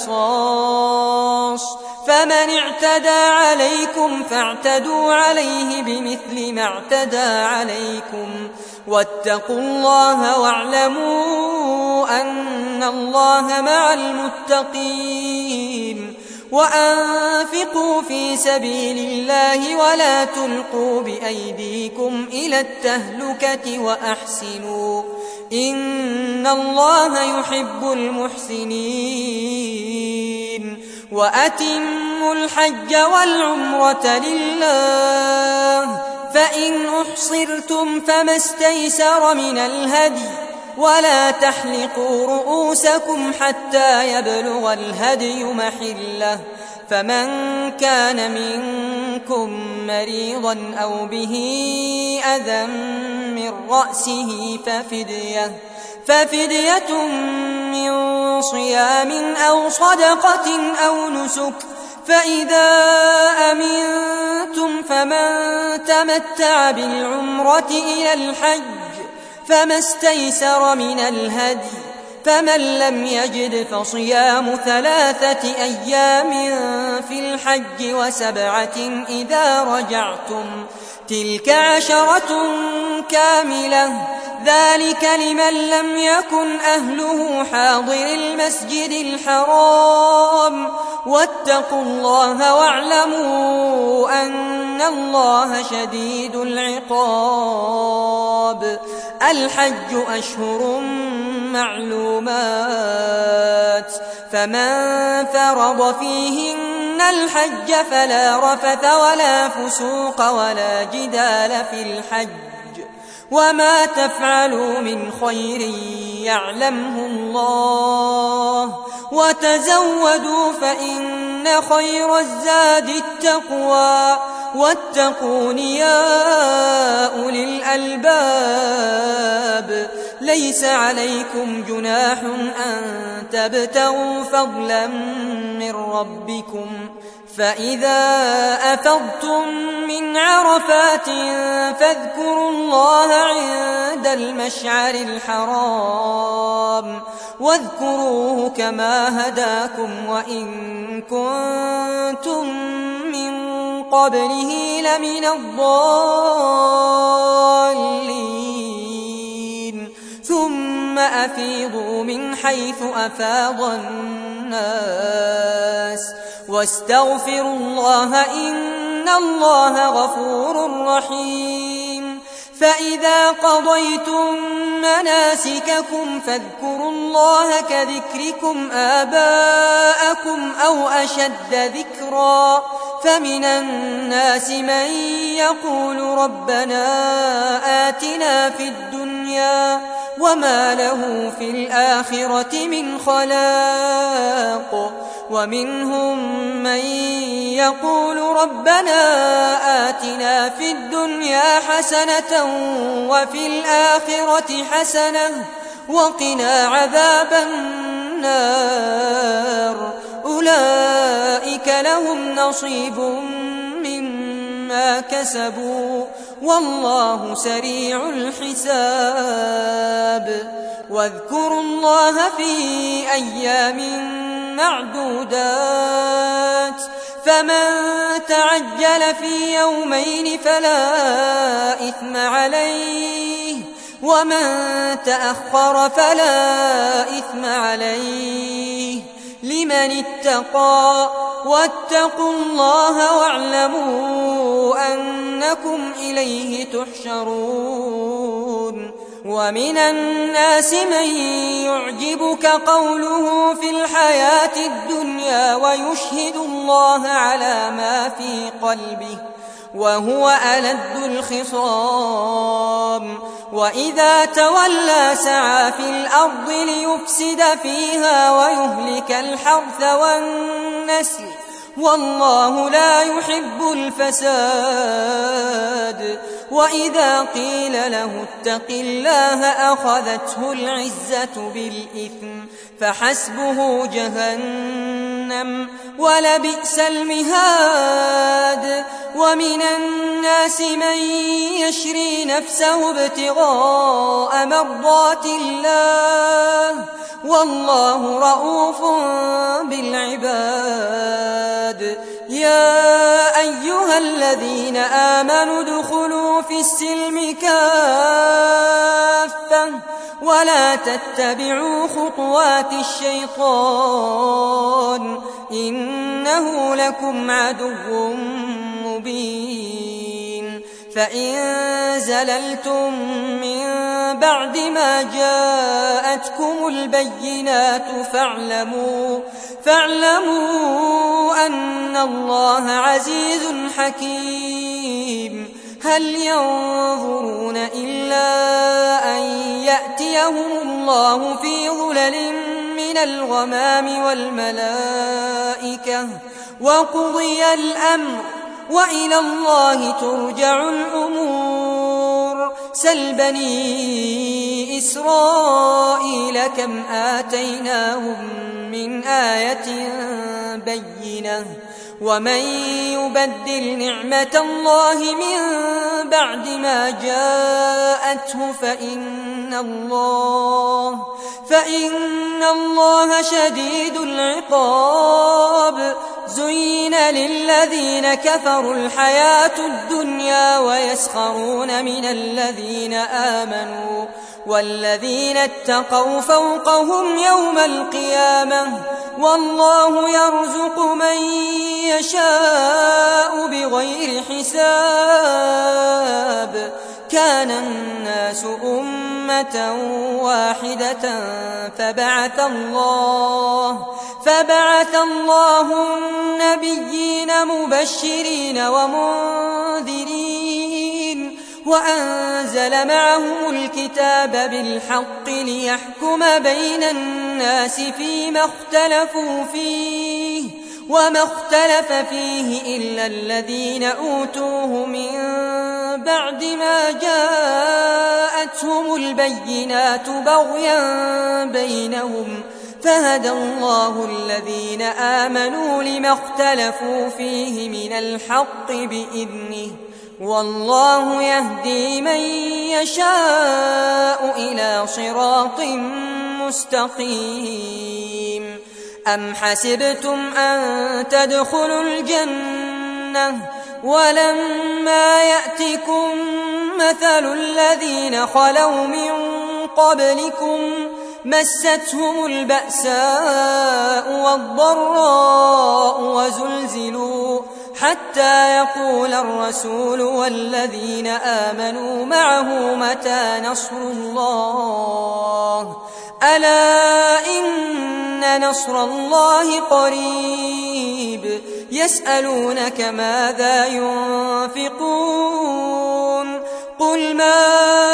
[SPEAKER 1] قصاص فمن اعتدى عليكم فاعتدوا عليه بمثل ما اعتدى عليكم واتقوا الله واعلموا أن الله مع المتقين وأنفقوا في سبيل الله ولا تلقوا بأيديكم إلى التهلكة وأحسنوا إن الله يحب المحسنين وأتموا الحج والعمرة لله فإن أحصرتم فما استيسر من الهدي ولا تحلقوا رؤوسكم حتى يبلغ الهدي محله فمن كان منكم مريضا أو به أذى من رأسه ففدية من صيام أو صدقة أو نسك فإذا أمنتم فمن تمتع بالعمرة إلى الحج فما استيسر من الهدي فمن لم يجد فصيام 3 أيام في الحج و7 إذا رجعتم تلك 10 كاملة ذلك لمن لم يكن أهله حاضر المسجد الحرام واتقوا الله واعلموا أن الله شديد العقاب الحج أشهر معلومات فمن فرض فيهن الحج فلا رفث ولا فسوق ولا جدال في الحج وما تفعلوا من خير يعلمه الله وتزودوا فإن خير الزاد التقوى واتقون يا أولي الألباب ليس عليكم جناح أن تبتغوا فضلا من ربكم فإذا أفضتم من عرفات فاذكروا الله عند المشعر الحرام واذكروه كما هداكم وإن كنتم من قبله لمن الضالين ثم أفيضوا من حيث أفاض الناس واستغفروا الله إن الله غفور رحيم فإذا قضيتم مناسككم فاذكروا الله كذكركم آباءكم أو أشد ذكرا فمن الناس من يقول ربنا آتنا في الدنيا وما له في الآخرة من خلاق ومنهم من يقول ربنا آتنا في الدنيا حسنة وفي الآخرة حسنة وقنا عذاب النار أولئك لهم نصيب مما كسبوا والله سريع الحساب واذكروا الله في أيام معدودات فمن تعجل في يومين فلا إثم عليه ومن تأخر فلا إثم عليه لمن اتقى واتقوا الله واعلموا أنكم إليه تحشرون ومن الناس من يعجبك قوله في الحياة الدنيا ويشهد الله على ما في قلبه وهو ألد الخصام وإذا تولى سعى في الأرض ليفسد فيها ويهلك الحرث والنسل والله لا يحب الفساد وإذا قيل له اتق الله أخذته العزة بالإثم فحسبه جهنم ولبئس المهاد ومن الناس من يشري نفسه ابتغاء مرضات الله والله رؤوف بالعباد يا أيها الذين آمنوا ادخلوا في السلم كافة ولا تتبعوا خطوات الشيطان إنه لكم عدو مبين فإن زللتم من بعد ما جاءتكم البينات فاعلموا أن الله عزيز حكيم هل ينظرون إلا أن يأتيهم الله في ظلل من الغمام والملائكة وقضي الأمر وإلى الله ترجع الأمور سل بني إسرائيل كم آتيناهم من آية بينة ومن يبدل نعمة الله من بعد ما جاءته فإن الله شديد العقاب زين للذين كفروا الحياة الدنيا ويسخرون من الذين آمنوا والذين اتقوا فوقهم يوم القيامة والله يرزق من يشاء بغير حساب كان الناس أمة واحدة فبعث الله النبيين مبشرين ومنذرين وأنزل معهم الكتاب بالحق ليحكم بين الناس فيما اختلفوا فيه وما اختلف فيه إلا الذين أوتوه من بعد ما جاءتهم البينات بغيا بينهم فهدى الله الذين آمنوا لما اختلفوا فيه من الحق بإذنه والله يهدي من يشاء إلى صراط مستقيم. أم حسبتم أن تدخلوا الجنة ولما يأتكم مثل الذين خلوا من قبلكم مستهم البأساء والضراء وزلزلوا حتى يقول الرسول والذين آمنوا معه متى نصر الله ألا إن نصر الله قريب. يسألونك ماذا ينفقون قل ما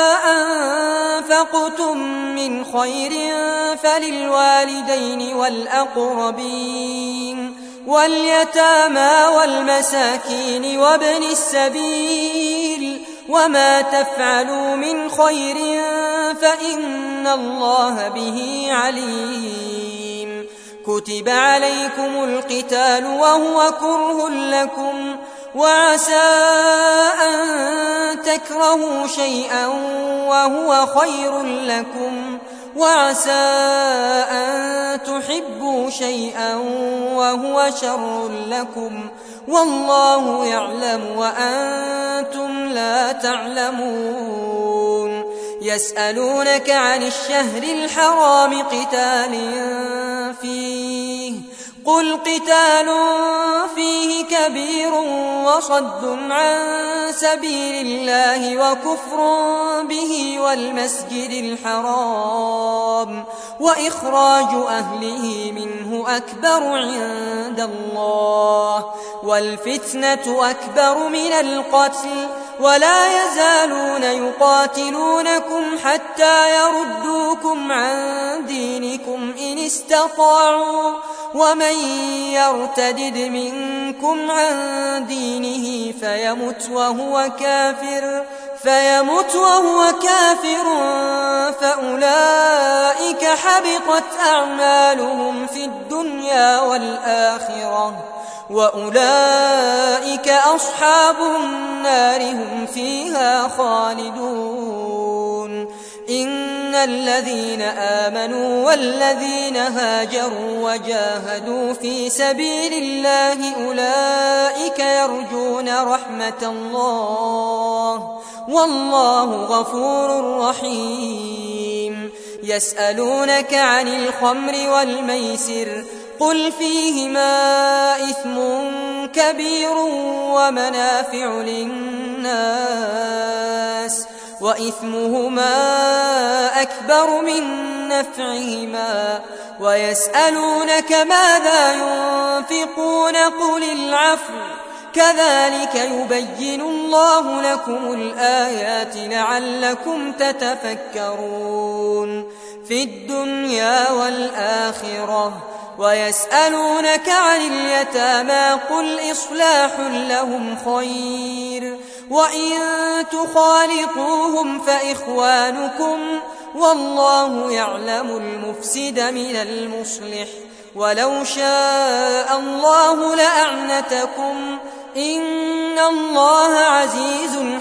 [SPEAKER 1] أنفقتم من خير فللوالدين والأقربين واليتامى والمساكين وابن السبيل وما تفعلوا من خير فإن الله به عليم. كتب عليكم القتال وهو كره لكم وعسى أن تكرهوا شيئا وهو خير لكم وعسى أن تحبوا شيئا وهو شر لكم والله يعلم وأنتم لا تعلمون. يسألونك عن الشهر الحرام قتال فيه قل قتال فيه كبير وصد عن سبيل الله وكفر به والمسجد الحرام وإخراج أهله منه أكبر عند الله والفتنة أكبر من القتل ولا يزالون يقاتلونكم حتى يردوكم عن دينكم إن استطاعوا ومن يرتدد منكم عن دينه فيمت وهو كافر فأولئك حبطت أعمالهم في الدنيا والآخرة وأولئك أصحاب النار هم فيها خالدون. إن الذين آمنوا والذين هاجروا وجاهدوا في سبيل الله أولئك يرجون رحمة الله والله غفور رحيم. يسألونك عن الخمر والميسر قل فيهما إثم كبير ومنافع للناس وإثمهما أكبر من نفعهما ويسألونك ماذا ينفقون قل العفو كذلك يبين الله لكم الآيات لعلكم تتفكرون في الدنيا والآخرة. ويسألونك عن اليتامى قل إصلاح لهم خير وإن تخالطوهم فإخوانكم والله يعلم المفسد من المصلح ولو شاء الله لأعنتكم إن الله عزيز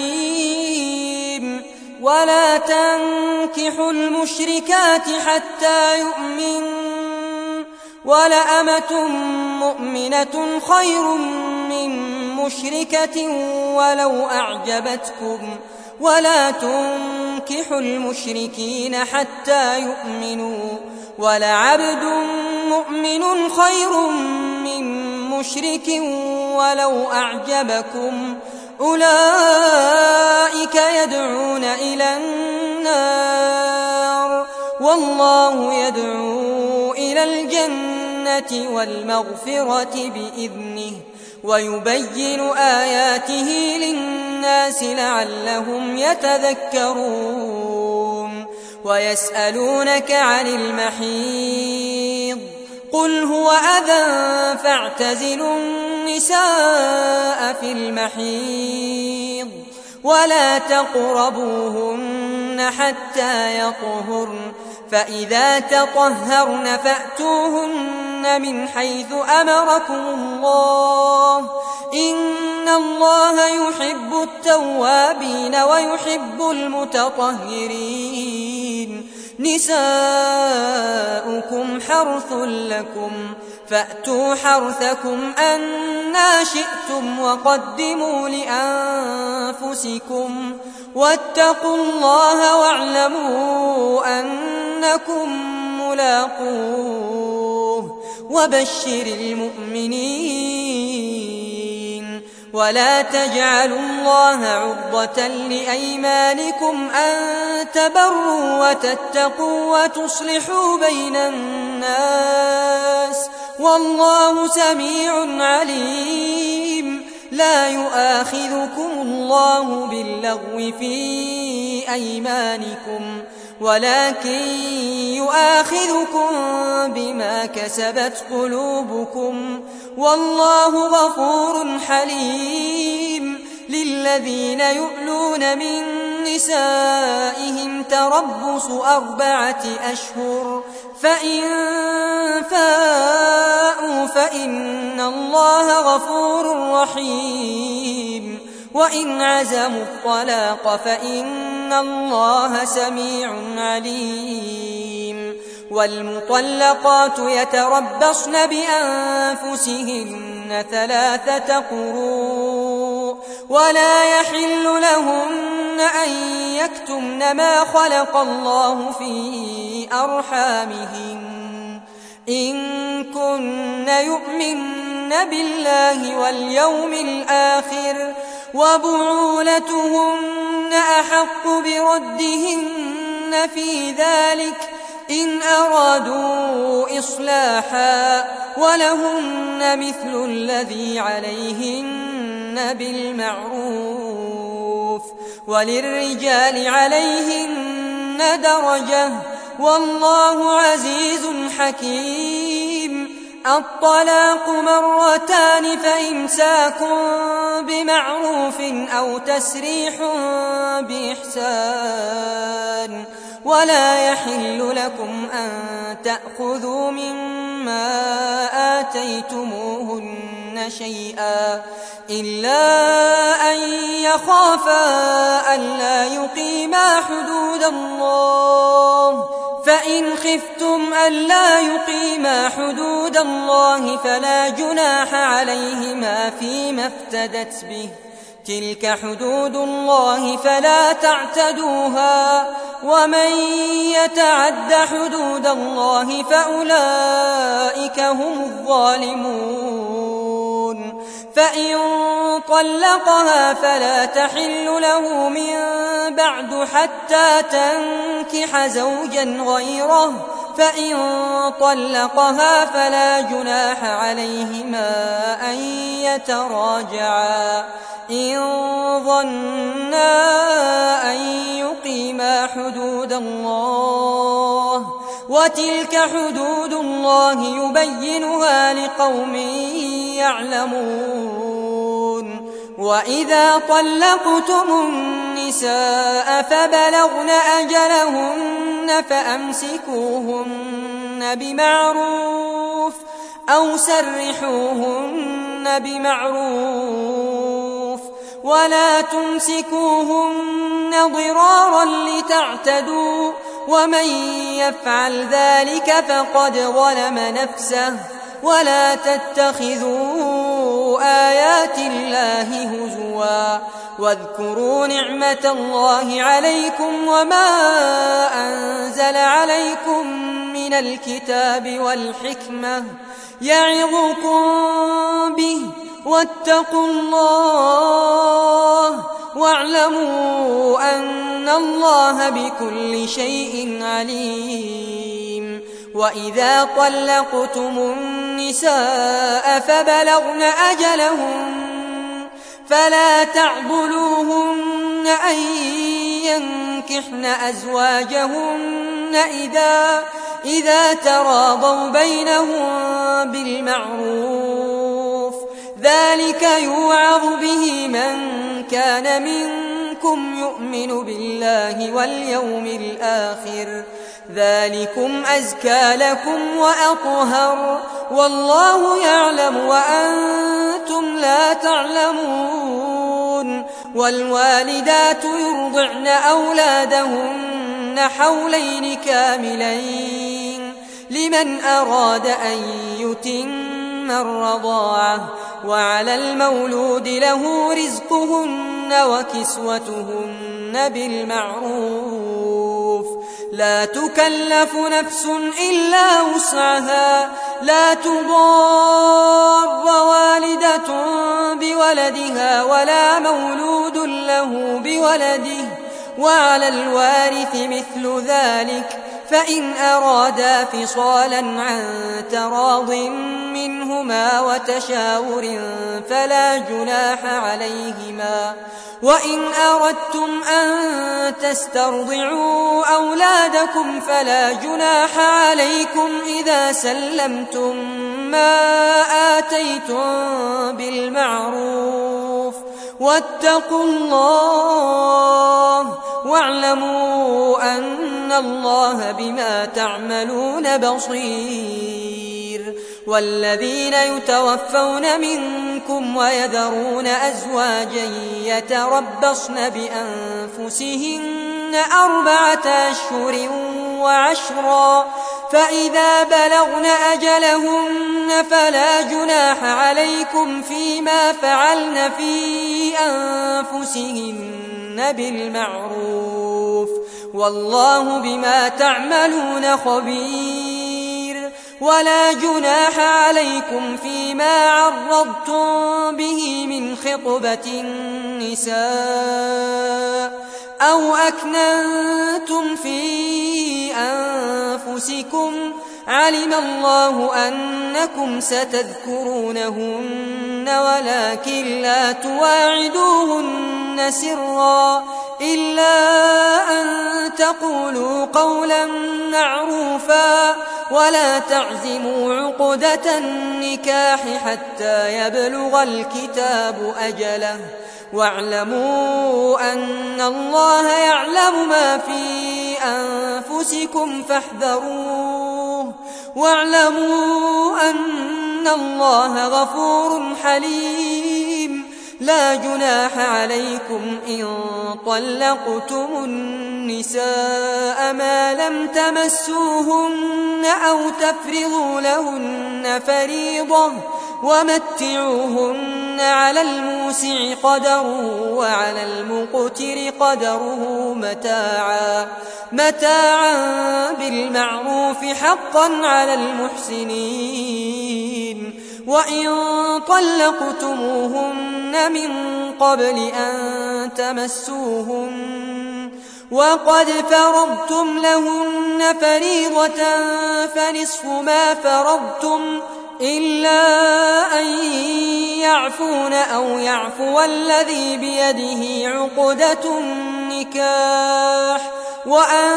[SPEAKER 1] حكيم. ولا تنكحوا المشركات حتى يؤمنوا ولأمة مؤمنة خير من مشركة ولو أعجبتكم ولا تنكحوا المشركين حتى يؤمنوا ولعبد مؤمن خير من مشرك ولو أعجبكم أولئك يدعون إلى النار والله يدعو إلى الجنة والمغفرة بإذنه ويبين آياته للناس للناس لعلهم يتذكرون ويسألونك عن المحيض قل هو أذى فاعتزلوا النساء في المحيض ولا تقربوهن حتى يطهرن فإذا تطهرن فأتوهن من حيث أمركم الله إن الله يحب التوابين ويحب المتطهرين نساؤكم حرث لكم فأتوا حرثكم أنى شئتم وقدموا لأنفسكم واتقوا الله واعلموا أنكم ملاقوه وبشر المؤمنين ولا تجعلوا الله عرضة لأيمانكم أن تبروا وتتقوا وتصلحوا بين الناس والله سميع عليم لا يؤاخذكم الله باللغو في أيمانكم ولكن يؤاخذكم بما كسبت قلوبكم والله غفور حليم للذين يؤلون من نسائهم تربص 4 أشهر فإن فاءوا فإن الله غفور رحيم وإن عزموا الطلاق فإن الله سميع عليم والمطلقات يتربصن بأنفسهن 3 قروء ولا يحل لهن أن يكتمن ما خلق الله في أرحامهن إن كن يؤمن بالله واليوم الآخر وبعولتهن أحق بردهن في ذلك إن أرادوا إصلاحا ولهن مثل الذي عليهن بالمعروف وللرجال عليهن درجة والله عزيز حكيم الطلاق 2 فإمساك بمعروف أو تسريح بإحسان ولا يحل لكم أن تأخذوا مما آتيتموهن شيئا إلا أن يخافا ألا يقيما حدود الله فإن خفتم ألا يقيما حدود الله فلا جناح عليهما فيما افتدت به تلك حدود الله فلا تعتدوها ومن يتعد حدود الله فأولئك هم الظالمون فإن طلقها فلا تحل له من بعد حتى تنكح زوجا غيره فإن طلقها فلا جناح عليهما أن يتراجعا إن ظنا أن يقيما حدود الله وتلك حدود الله يبينها لقوم يعلمون وإذا طلقتم النساء فبلغن أجلهن فأمسكوهن بمعروف أو سرحوهن بمعروف ولا تمسكوهن ضرارا لتعتدوا ومن يفعل ذلك فقد ظلم نفسه ولا تتخذوا آيات الله هزوا واذكروا نعمة الله عليكم وما أنزل عليكم من الكتاب والحكمة يعظكم به واتقوا الله واعلموا أن الله بكل شيء عليم وإذا طلقتم النساء فلا تعضلوهن أن ينكحن أزواجهن إذا تراضوا بينهم بالمعروف، ذلك يوعظ به من كان منكم يؤمن بالله واليوم الآخر، ذلكم أزكى لكم وأطهر، والله يعلم وأنتم لا تعلمون. والوالدات يرضعن أولادهن حولين كاملين لمن أراد أن يتم الرضاعة، وعلى المولود له رزقهن وكسوتهن بالمعروف، لا تكلف نفس إلا وسعها، لا تضار والدة بولدها ولا مولود له بولده، وعلى الوارث مثل ذلك، فإن أرادا فصالا عن تراض منهما وتشاور فلا جناح عليهما. وإن أردتم أن تسترضعوا أولادكم فلا جناح عليكم إذا سلمتم ما آتيتم بالمعروف، واتقوا الله واعلموا أن الله بما تعملون بصير. والذين يتوفون منكم ويذرون أزواجا يتربصن بأنفسهن 4 أشهر وعشرا، فإذا بلغن أجلهن فلا جناح عليكم فيما فعلن في أنفسهن بالمعروف، والله بما تعملون خبير. ولا جناح عليكم فيما عرضتم به من خطبة النساء أو أكننتم في أنفسكم، علم الله أنكم ستذكرونهن ولكن لا تواعدوهن سرا إلا أن تقولوا قولا معروفا، ولا تعزموا عقدة النكاح حتى يبلغ الكتاب أجله، واعلموا أن الله يعلم ما في أنفسكم فاحذروه، واعلموا أن الله غفور حليم. لا جناح عليكم إن طلقتم النساء ما لم تمسوهن أو تفرضوا لهن فريضة، ومتعوهن على الموسع قدره وعلى المقتر قدره متاعا بالمعروف حقا على المحسنين. وإن طلقتموهن من قبل أن تمسوهن وقد فرضتم لهن فريضة فنصف ما فرضتم إلا أن يعفون أو يعفو الذي بيده عقدة النكاح، وأن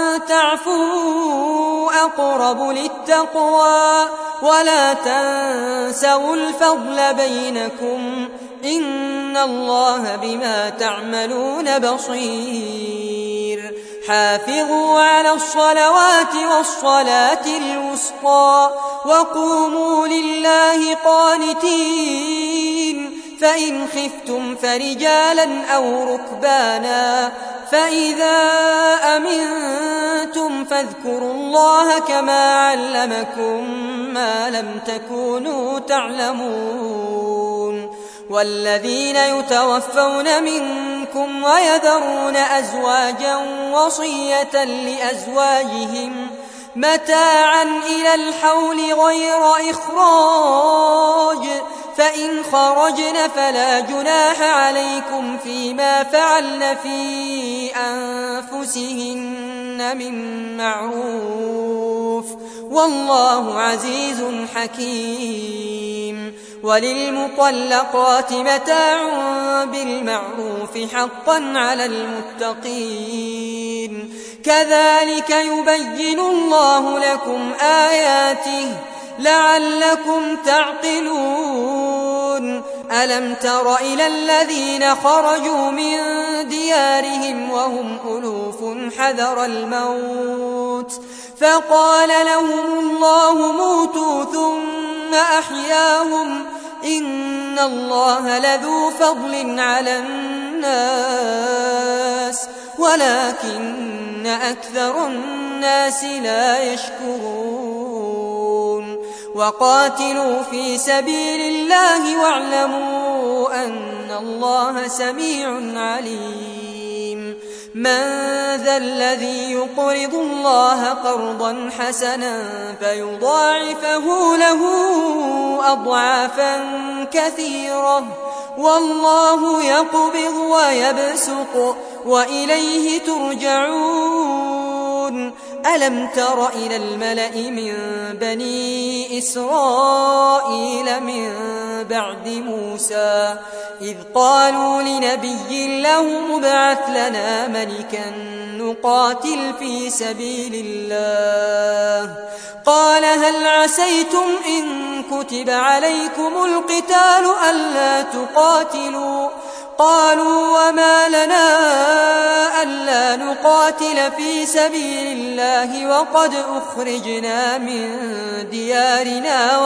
[SPEAKER 1] تعفوا أقرب للتقوى، ولا تنسوا الفضل بينكم، إن الله بما تعملون بصير. حافظوا على الصلوات والصلاة الوسطى وقوموا لله قانتين، فإن خفتم فرجالا أو ركبانا، فإذا أمنتم فاذكروا الله كما علمكم ما لم تكونوا تعلمون. والذين يتوفون منكم ويذرون أزواجا وصية لأزواجهم متاعا إلى الحول غير إخراج، فإن خرجن فلا جناح عليكم فيما فعلن في أنفسهن من معروف، والله عزيز حكيم. وللمطلقات متاع بالمعروف حقا على المتقين كذلك يبين الله لكم آياته لعلكم تعقلون ألم تر إلى الذين خرجوا من ديارهم وهم ألوف حذر الموت فقال لهم الله موتوا ثم أحياهم إن الله لذو فضل على الناس ولكن أكثر الناس لا يشكرون وقاتلوا في سبيل الله واعلموا أن الله سميع عليم من ذا الذي يقرض الله قرضا حسنا فيضاعفه له أضعافا كثيرة والله يقبض ويبسط وإليه ترجعون ألم تر إلى الملأ من بني إسرائيل من بعد موسى إذ قالوا لنبي له ابعث لنا ملكا نقاتل في سبيل الله قال هل عسيتم إن كتب عليكم القتال ألا تقاتلوا قالوا وما لنا ألا نقاتل في سبيل الله وقد أخرجنا من ديارنا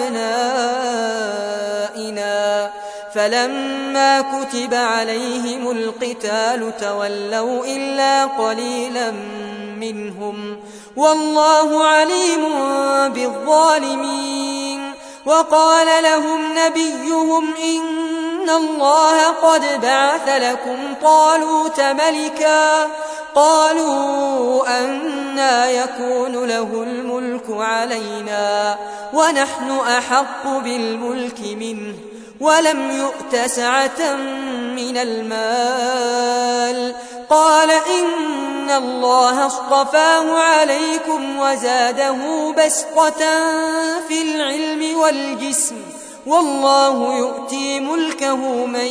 [SPEAKER 1] وأبنائنا فلما كتب عليهم القتال تولوا إلا قليلا منهم والله عليم بالظالمين وقال لهم نبيهم إن الله قد بعث لكم طالوت ملكا قالوا أنى يكون له الملك علينا ونحن أحق بالملك منه ولم يؤت سعة من المال قال إن الله اصطفاه عليكم وزاده بسطة في العلم والجسم والله يؤتي ملكه من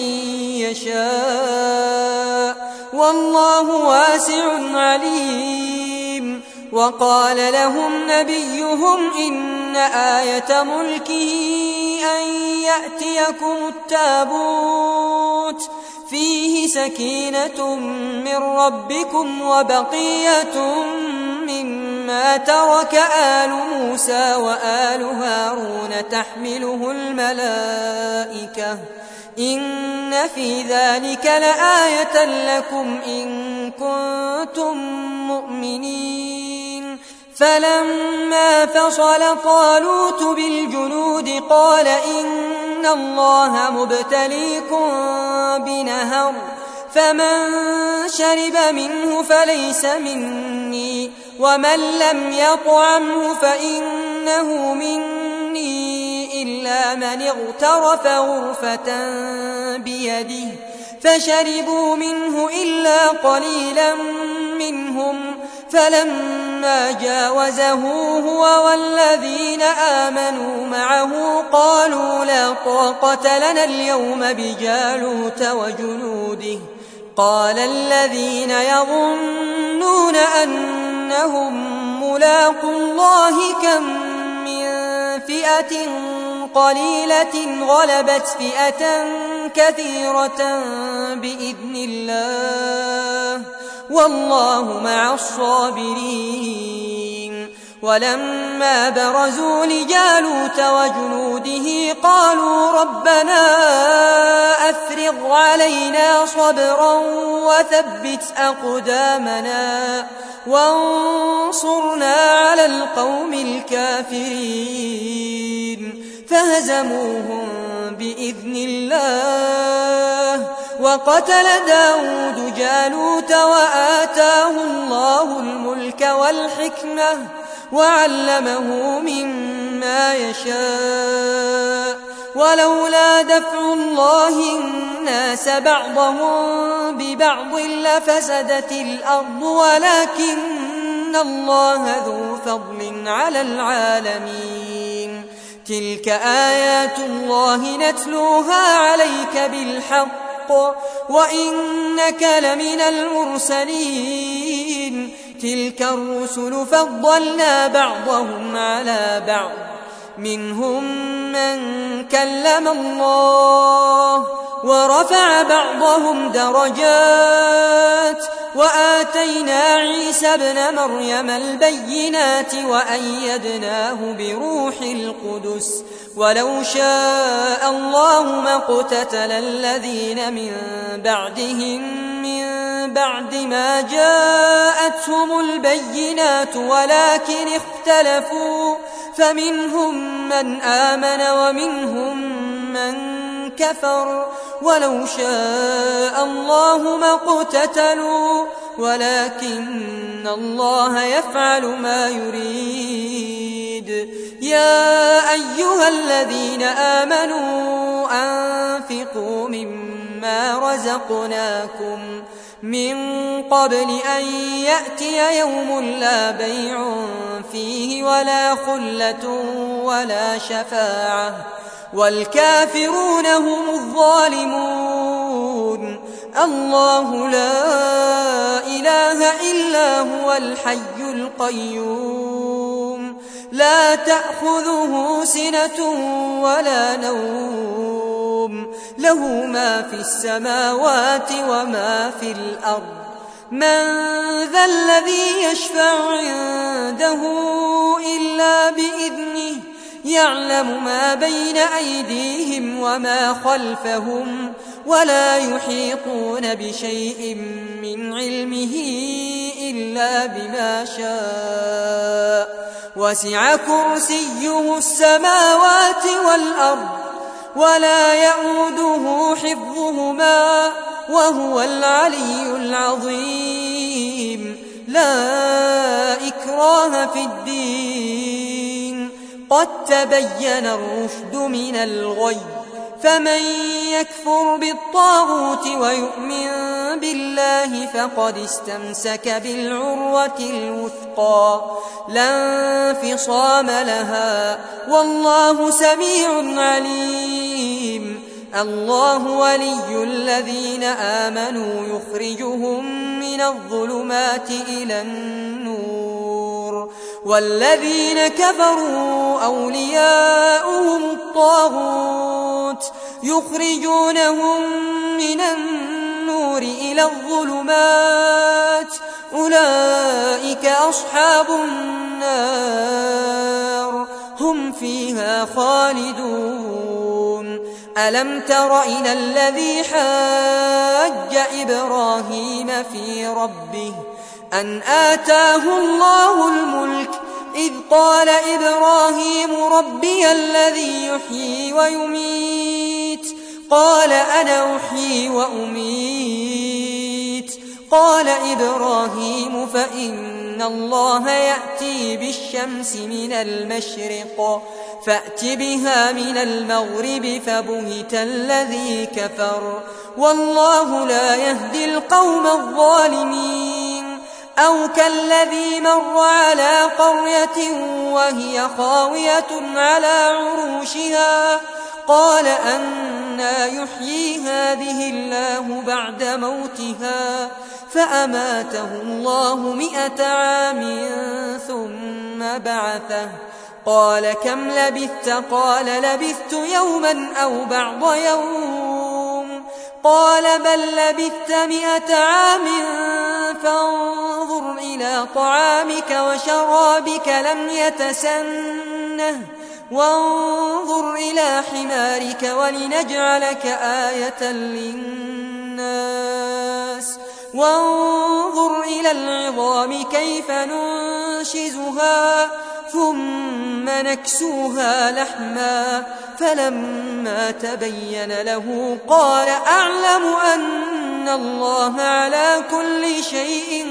[SPEAKER 1] يشاء والله واسع عليم وقال لهم نبيهم إن آية ملكه أن يأتيكم التابوت فيه سكينة من ربكم وبقية مما ترك آل موسى وآل هارون تحمله الملائكة إن في ذلك لآية لكم إن كنتم مؤمنين فلما فصل طالوت بالجنود قال إن الله مبتليكم بنهر فمن شرب منه فليس مني ومن لم يطعمه فإنه مني إلا من اغترف غرفة بيده فشربوا منه إلا قليلا منهم فلما جاوزه هو والذين آمنوا معه قالوا لا طاقة لنا اليوم بجالوت وجنوده قال الذين يظنون أنهم ملاقو الله كم من فئة قليلة غلبت فئة كثيرة بإذن الله والله مع الصابرين ولما برزوا لجالوت وجنوده قالوا ربنا أفرغ علينا صبرا وثبت أقدامنا وانصرنا على القوم الكافرين فهزموهم بإذن الله وقتل داود جالوت وآتاه الله الملك والحكمة وعلمه مما يشاء ولولا دفع الله الناس بعضهم ببعض لفسدت الأرض ولكن الله ذو فضل على العالمين تلك آيات الله نتلوها عليك بالحق وإنك لمن المرسلين تلك الرسل فضلنا بعضهم على بعض منهم من كلم الله ورفع بعضهم درجات وآتينا عيسى ابن مريم البينات وأيدناه بروح القدس ولو شاء الله ما اقتتل الذين من بعدهم من بعد ما جاءتهم البينات ولكن اختلفوا فمنهم من آمن ومنهم من كفر ولو شاء الله ما اقتتلوا ولكن الله يفعل ما يريد يا أيها الذين آمنوا أنفقوا مما رزقناكم من قبل أن يأتي يوم لا بيع فيه ولا خلة ولا شفاعة والكافرون هم الظالمون الله لا إله إلا هو الحي القيوم لا تأخذه سنة ولا نوم له ما في السماوات وما في الأرض من ذا الذي يشفع عنده إلا بإذنه يعلم ما بين أيديهم وما خلفهم ولا يحيطون بشيء من علمه إلا بما شاء وسع كرسيه السماوات والأرض ولا يئوده حفظهما وهو العلي العظيم لا إكراه في الدين قد تبين الرشد من الغي فمن يكفر بالطاغوت ويؤمن بالله فقد استمسك بالعروة الوثقى لا انفصام لها والله سميع عليم الله ولي الذين آمنوا يخرجهم من الظلمات إلى النور والذين كفروا أولياؤهم الطاغوت يخرجونهم من النور إلى الظلمات أولئك أصحاب النار هم فيها خالدون ألم تر إلى الذي حاج إبراهيم في ربه أن آتاه الله الملك إذ قال إبراهيم ربي الذي يحيي ويميت قال أنا أحيي وأميت قال إبراهيم فإن الله يأتي بالشمس من المشرق فأت بها من المغرب فبهت الذي كفر والله لا يهدي القوم الظالمين أو كالذي مر على قرية وهي خاوية على عروشها قال أنى يحيي هذه الله بعد موتها فأماته الله 100 عام ثم بعثه قال كم لبثت قال لبثت يوما أو بعض يوم قال بل لبثت 100 عام فانظر إلى طعامك وشرابك لم يتسنه وانظر إلى حمارك ولنجعلك آية للناس وانظر إلى العظام كيف ننشزها ثم نكسوها لحما فلما تبين له قال أعلم أن الله على كل شيء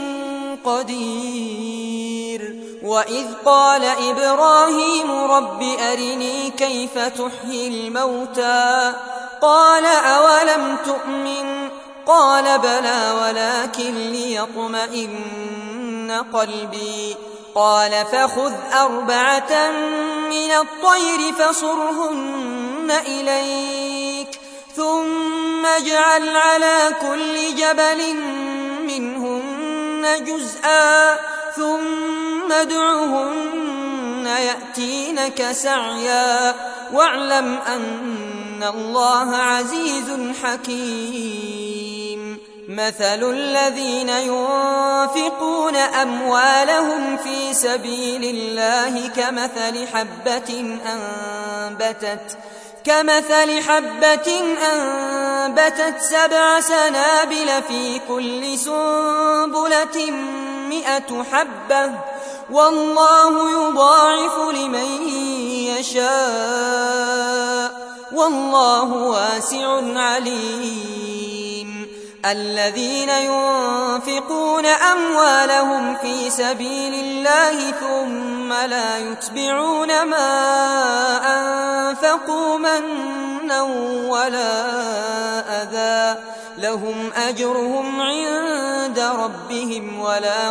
[SPEAKER 1] قدير وإذ قال إبراهيم رب أرني كيف تحيي الموتى قال أولم تؤمن قال بلى ولكن ليطمئن قلبي قال فخذ 4 من الطير فصرهن إليك ثم اجعل على كل جبل منهن جزءا ثم ادعهن يأتينك سعيا واعلم أن الله عزيز حكيم. مثل الذين ينفقون أموالهم في سبيل الله كمثل حبة أنبتت 7 سنابل في كل سنبلة 100 حبة والله يضاعف لمن يشاء والله واسع عليم. الذين ينفقون أموالهم في سبيل الله ثم لا يتبعون ما أنفقوا منا ولا أذى لهم أجرهم عند ربهم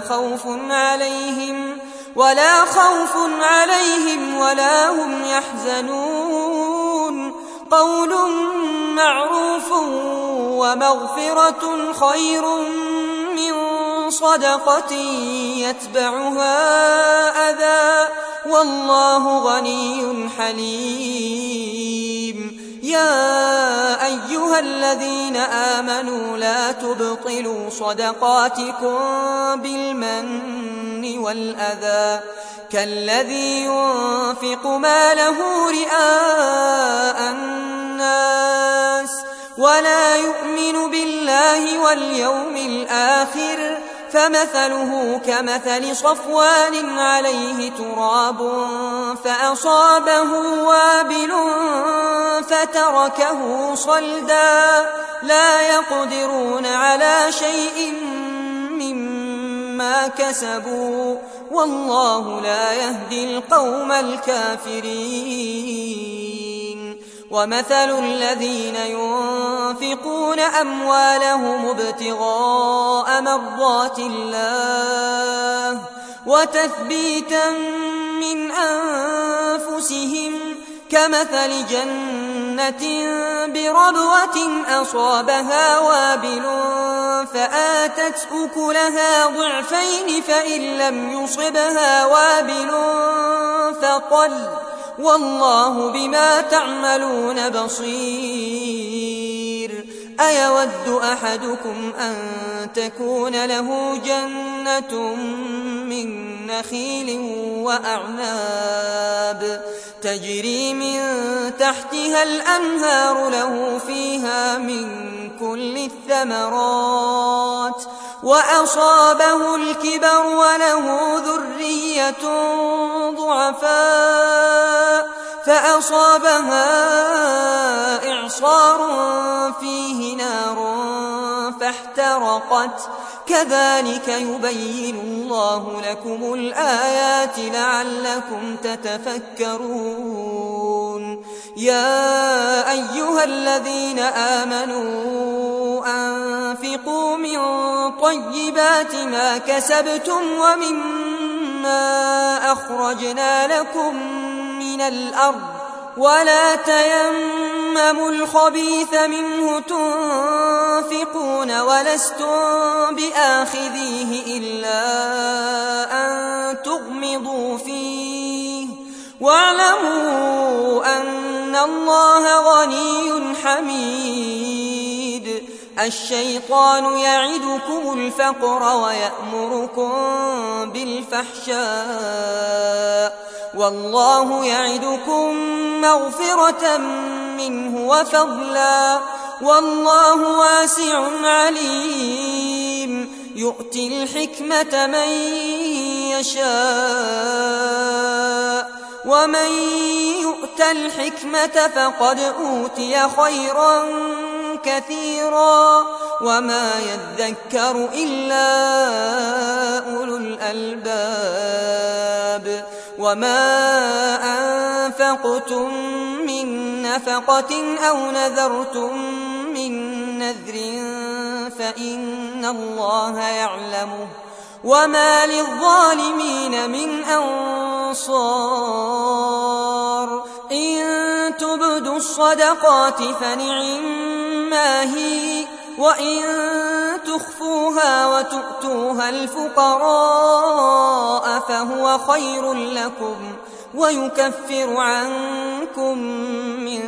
[SPEAKER 1] ولا خوف عليهم ولا هم يحزنون. قول معروف ومغفرة خير من صدقة يتبعها أذى والله غني حليم. يا أيها الذين آمنوا لا تبطلوا صدقاتكم بالمن والأذى كالذي ينفق ماله رئاء الناس ولا يؤمن بالله واليوم الآخر فمثله كمثل صفوان عليه تراب فأصابه وابل فتركه صلدا لا يقدرون على شيء مما كسبوا والله لا يهدي القوم الكافرين. ومثل الذين ينفقون أموالهم ابتغاء مرضات الله وتثبيتا من أنفسهم كمثل جنة بربوة أصابها وابل فآتت أكلها ضعفين فإن لم يصبها وابل فطل والله بما تعملون بصير. أيود أحدكم أن تكون له جنة من نخيل وأعناب تجري من تحتها الأنهار له فيها من كل الثمرات وأصابه الكبر وله ذرية ضعفاء فأصابها إعصار فيه نار فاحترقت كذلك يبين الله لكم الآيات لعلكم تتفكرون. يا أيها الذين آمنوا أنفقوا من طيبات ما كسبتم ومما أخرجنا لكم من الأرض ولا تيمموا الخبيث منه تنفقون ولستم بآخذيه إلا أن تغمضوا فيه واعلموا أن الله غني حميد. الشيطان يعدكم الفقر ويأمركم بالفحشاء والله يعدكم مغفرة منه وفضلا والله واسع عليم. يؤتي الحكمة من يشاء ومن يؤت الحكمة فقد أوتي خيرا كثيرا وما يذكر إلا أولو الألباب. وما أنفقتم من نفقة أو نذرتم من نذر فإن الله يعلمه وما للظالمين من أنصار إن تبدوا الصدقات فنعما هي وإن تخفوها وتؤتوها الفقراء فهو خير لكم ويكفر عنكم من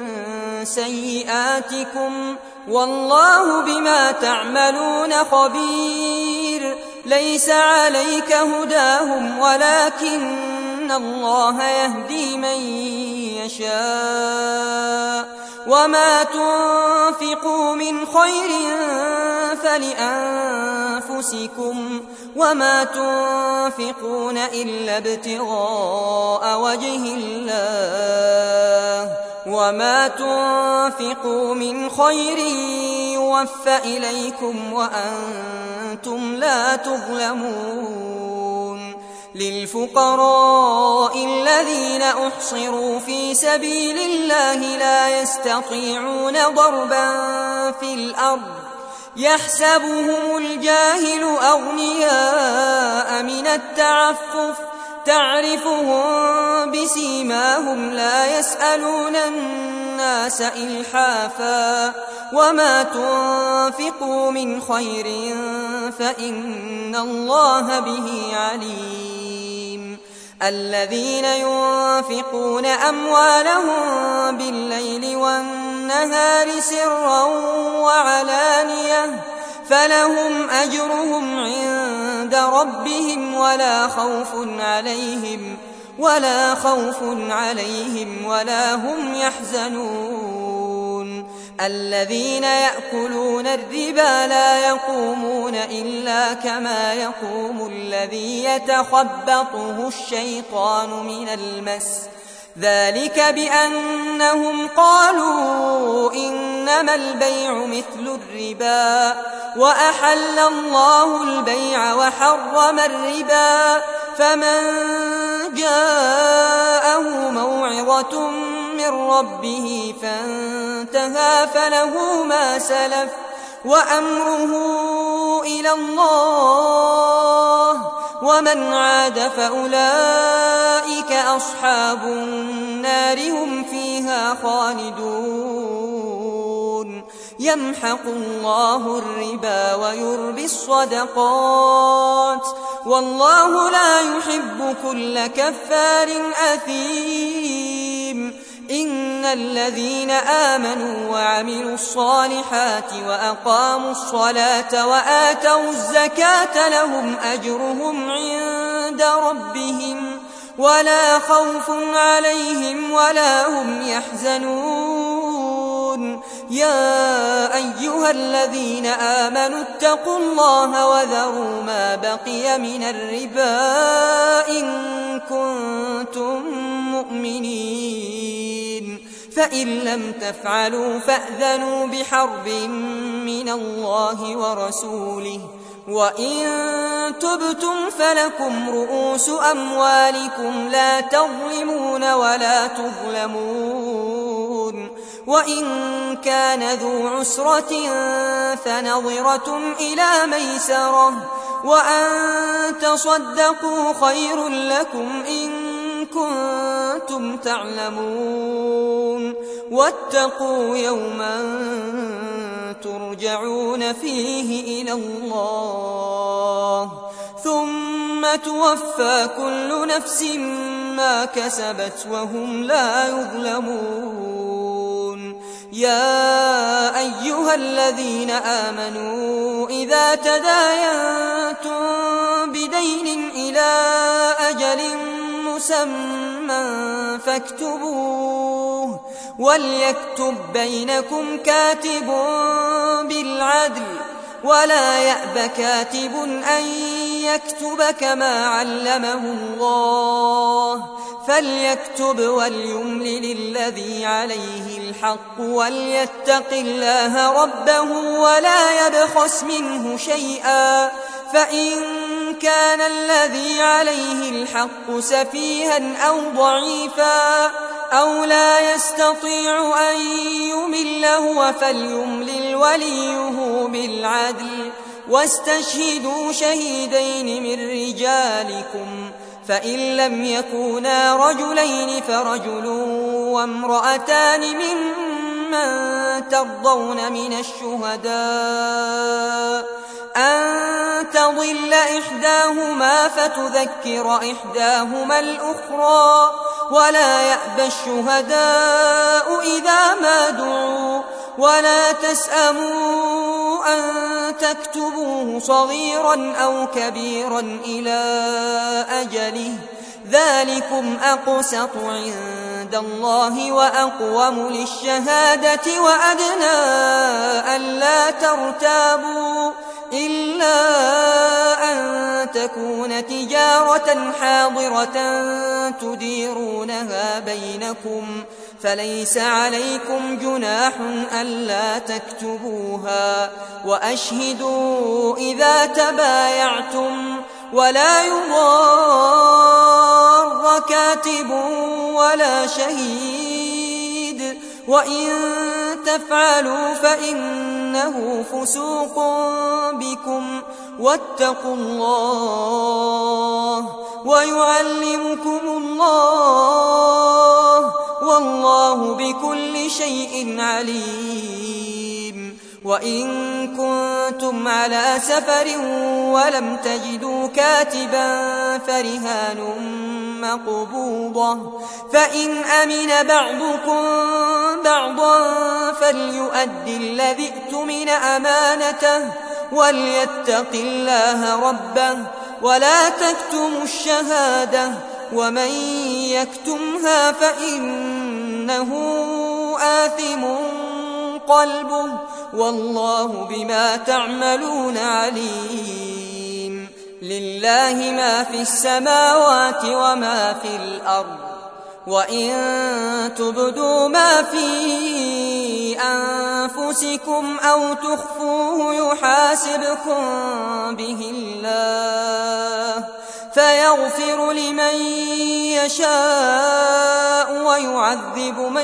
[SPEAKER 1] سيئاتكم والله بما تعملون خبير ليس عليك هداهم ولكن الله يهدي من يشاء وما تنفقوا من خير فلأنفسكم وما تنفقون إلا ابتغاء وجه الله وما تنفقوا من خير يوفى إليكم وأنتم لا تظلمون للفقراء الذين أحصروا في سبيل الله لا يستطيعون ضربا في الأرض يحسبهم الجاهل أغنياء من التعفف تعرفهم بسيماهم لا يسألون الناس إلحافا وما تنفقوا من خير فإن الله به عليم الذين ينفقون أموالهم بالليل والنهار سرا وعلانية فلهم أجرهم عند ربهم ولا خوف عليهم ولا هم يحزنون الذين يأكلون الربا لا يقومون إلا كما يقوم الذي يتخبطه الشيطان من المس ذلك بأنهم قالوا إنما البيع مثل الربا وأحل الله البيع وحرم الربا فمن جاءه موعظة من ربه فانتهى فله ما سلف وأمره إلى الله ومن عاد فأولئك أصحاب النار هم فيها خالدون يمحق الله الربا ويربي الصدقات والله لا يحب كل كفار أثيم إن الذين آمنوا وعملوا الصالحات وأقاموا الصلاة وآتوا الزكاة لهم أجرهم عند ربهم ولا خوف عليهم ولا هم يحزنون يا أيها الذين آمنوا اتقوا الله وذروا ما بقي من الربا إن كنتم مؤمنين فإن لم تفعلوا فأذنوا بحرب من الله ورسوله وإن تبتم فلكم رؤوس أموالكم لا تظلمون ولا تظلمون وإن كان ذو عسرة فنظرة إلى ميسرة وأن تصدقوا خير لكم إن كنتم تعلمون واتقوا يوما ترجعون فيه إلى الله ثم توفى كل نفس ما كسبت وهم لا يظلمون يا أيها الذين آمنوا إذا تداينتم بدين إلى أجل مسمى فاكتبوه وليكتب بينكم كاتب بالعدل ولا يأب كاتب أن يكتب كما علمه الله فليكتب وليملل الذي عليه الحق وليتق الله ربه ولا يبخس منه شيئا فإن كان الذي عليه الحق سفيها أو ضعيفا أو لا يستطيع أن يمل هو فليملل وليه بالعدل واستشهدوا شهيدين من رجالكم فإن لم يكونا رجلين فرجل وامرأتان ممن ترضون من الشهداء أن تضل إحداهما فتذكر إحداهما الأخرى ولا يأبى الشهداء إذا ما دعوا ولا تسأموا أن تكتبوه صغيرا أو كبيرا إلى أجله ذلكم أقسط عند الله وأقوم للشهادة وأدنى ألا ترتابوا إلا أن تكون تجارة حاضرة تديرونها بينكم فليس عليكم جناح ألا تكتبوها وأشهدوا إذا تبايعتم ولا يضار كاتب ولا شهيد وإن تفعلوا فإنه فسوق بكم واتقوا الله ويعلمكم الله والله بكل شيء عليم وإن كنتم على سفر ولم تجدوا كاتبا فرهان مقبوضة فإن أمن بعضكم بعضا فليؤد الذي اؤتمن أمانته وليتق الله ربه ولا تكتموا الشهادة ومن يكتمها فإنه آثم قلبه والله بما تعملون عليم لله ما في السماوات وما في الأرض وإن تبدوا ما في أنفسكم أو تخفوه يحاسبكم به الله فيغفر لمن يشاء ويعذب من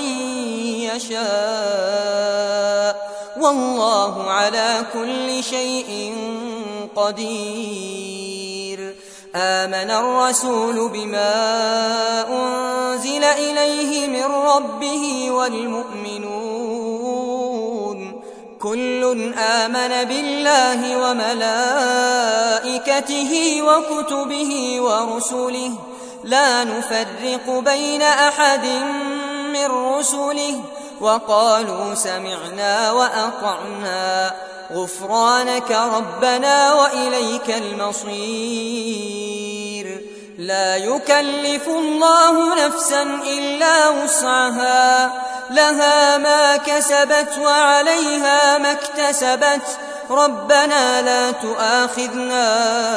[SPEAKER 1] يشاء والله على كل شيء قدير آمن الرسول بما أنزل إليه من ربه والمؤمنون كل آمن بالله وملائكته وكتبه ورسله لا نفرق بين أحد من رسله وقالوا سمعنا وأطعنا غفرانك ربنا وإليك المصير لا يكلف الله نفسا إلا وسعها لها ما كسبت وعليها ما اكتسبت ربنا لا تؤاخذنا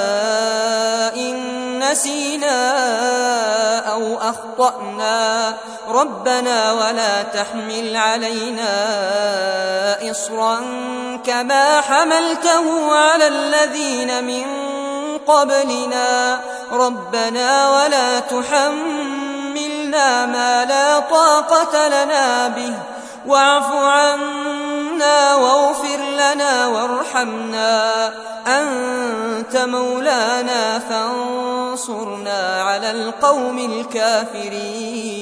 [SPEAKER 1] إن نسينا أو أخطأنا ربنا ولا تحمل علينا إصرا كما حملته على الذين من قبلنا ربنا ولا تحملنا ما لا طاقة لنا به واعف عنا واغفر لنا وارحمنا أنت مولانا فانصرنا على القوم الكافرين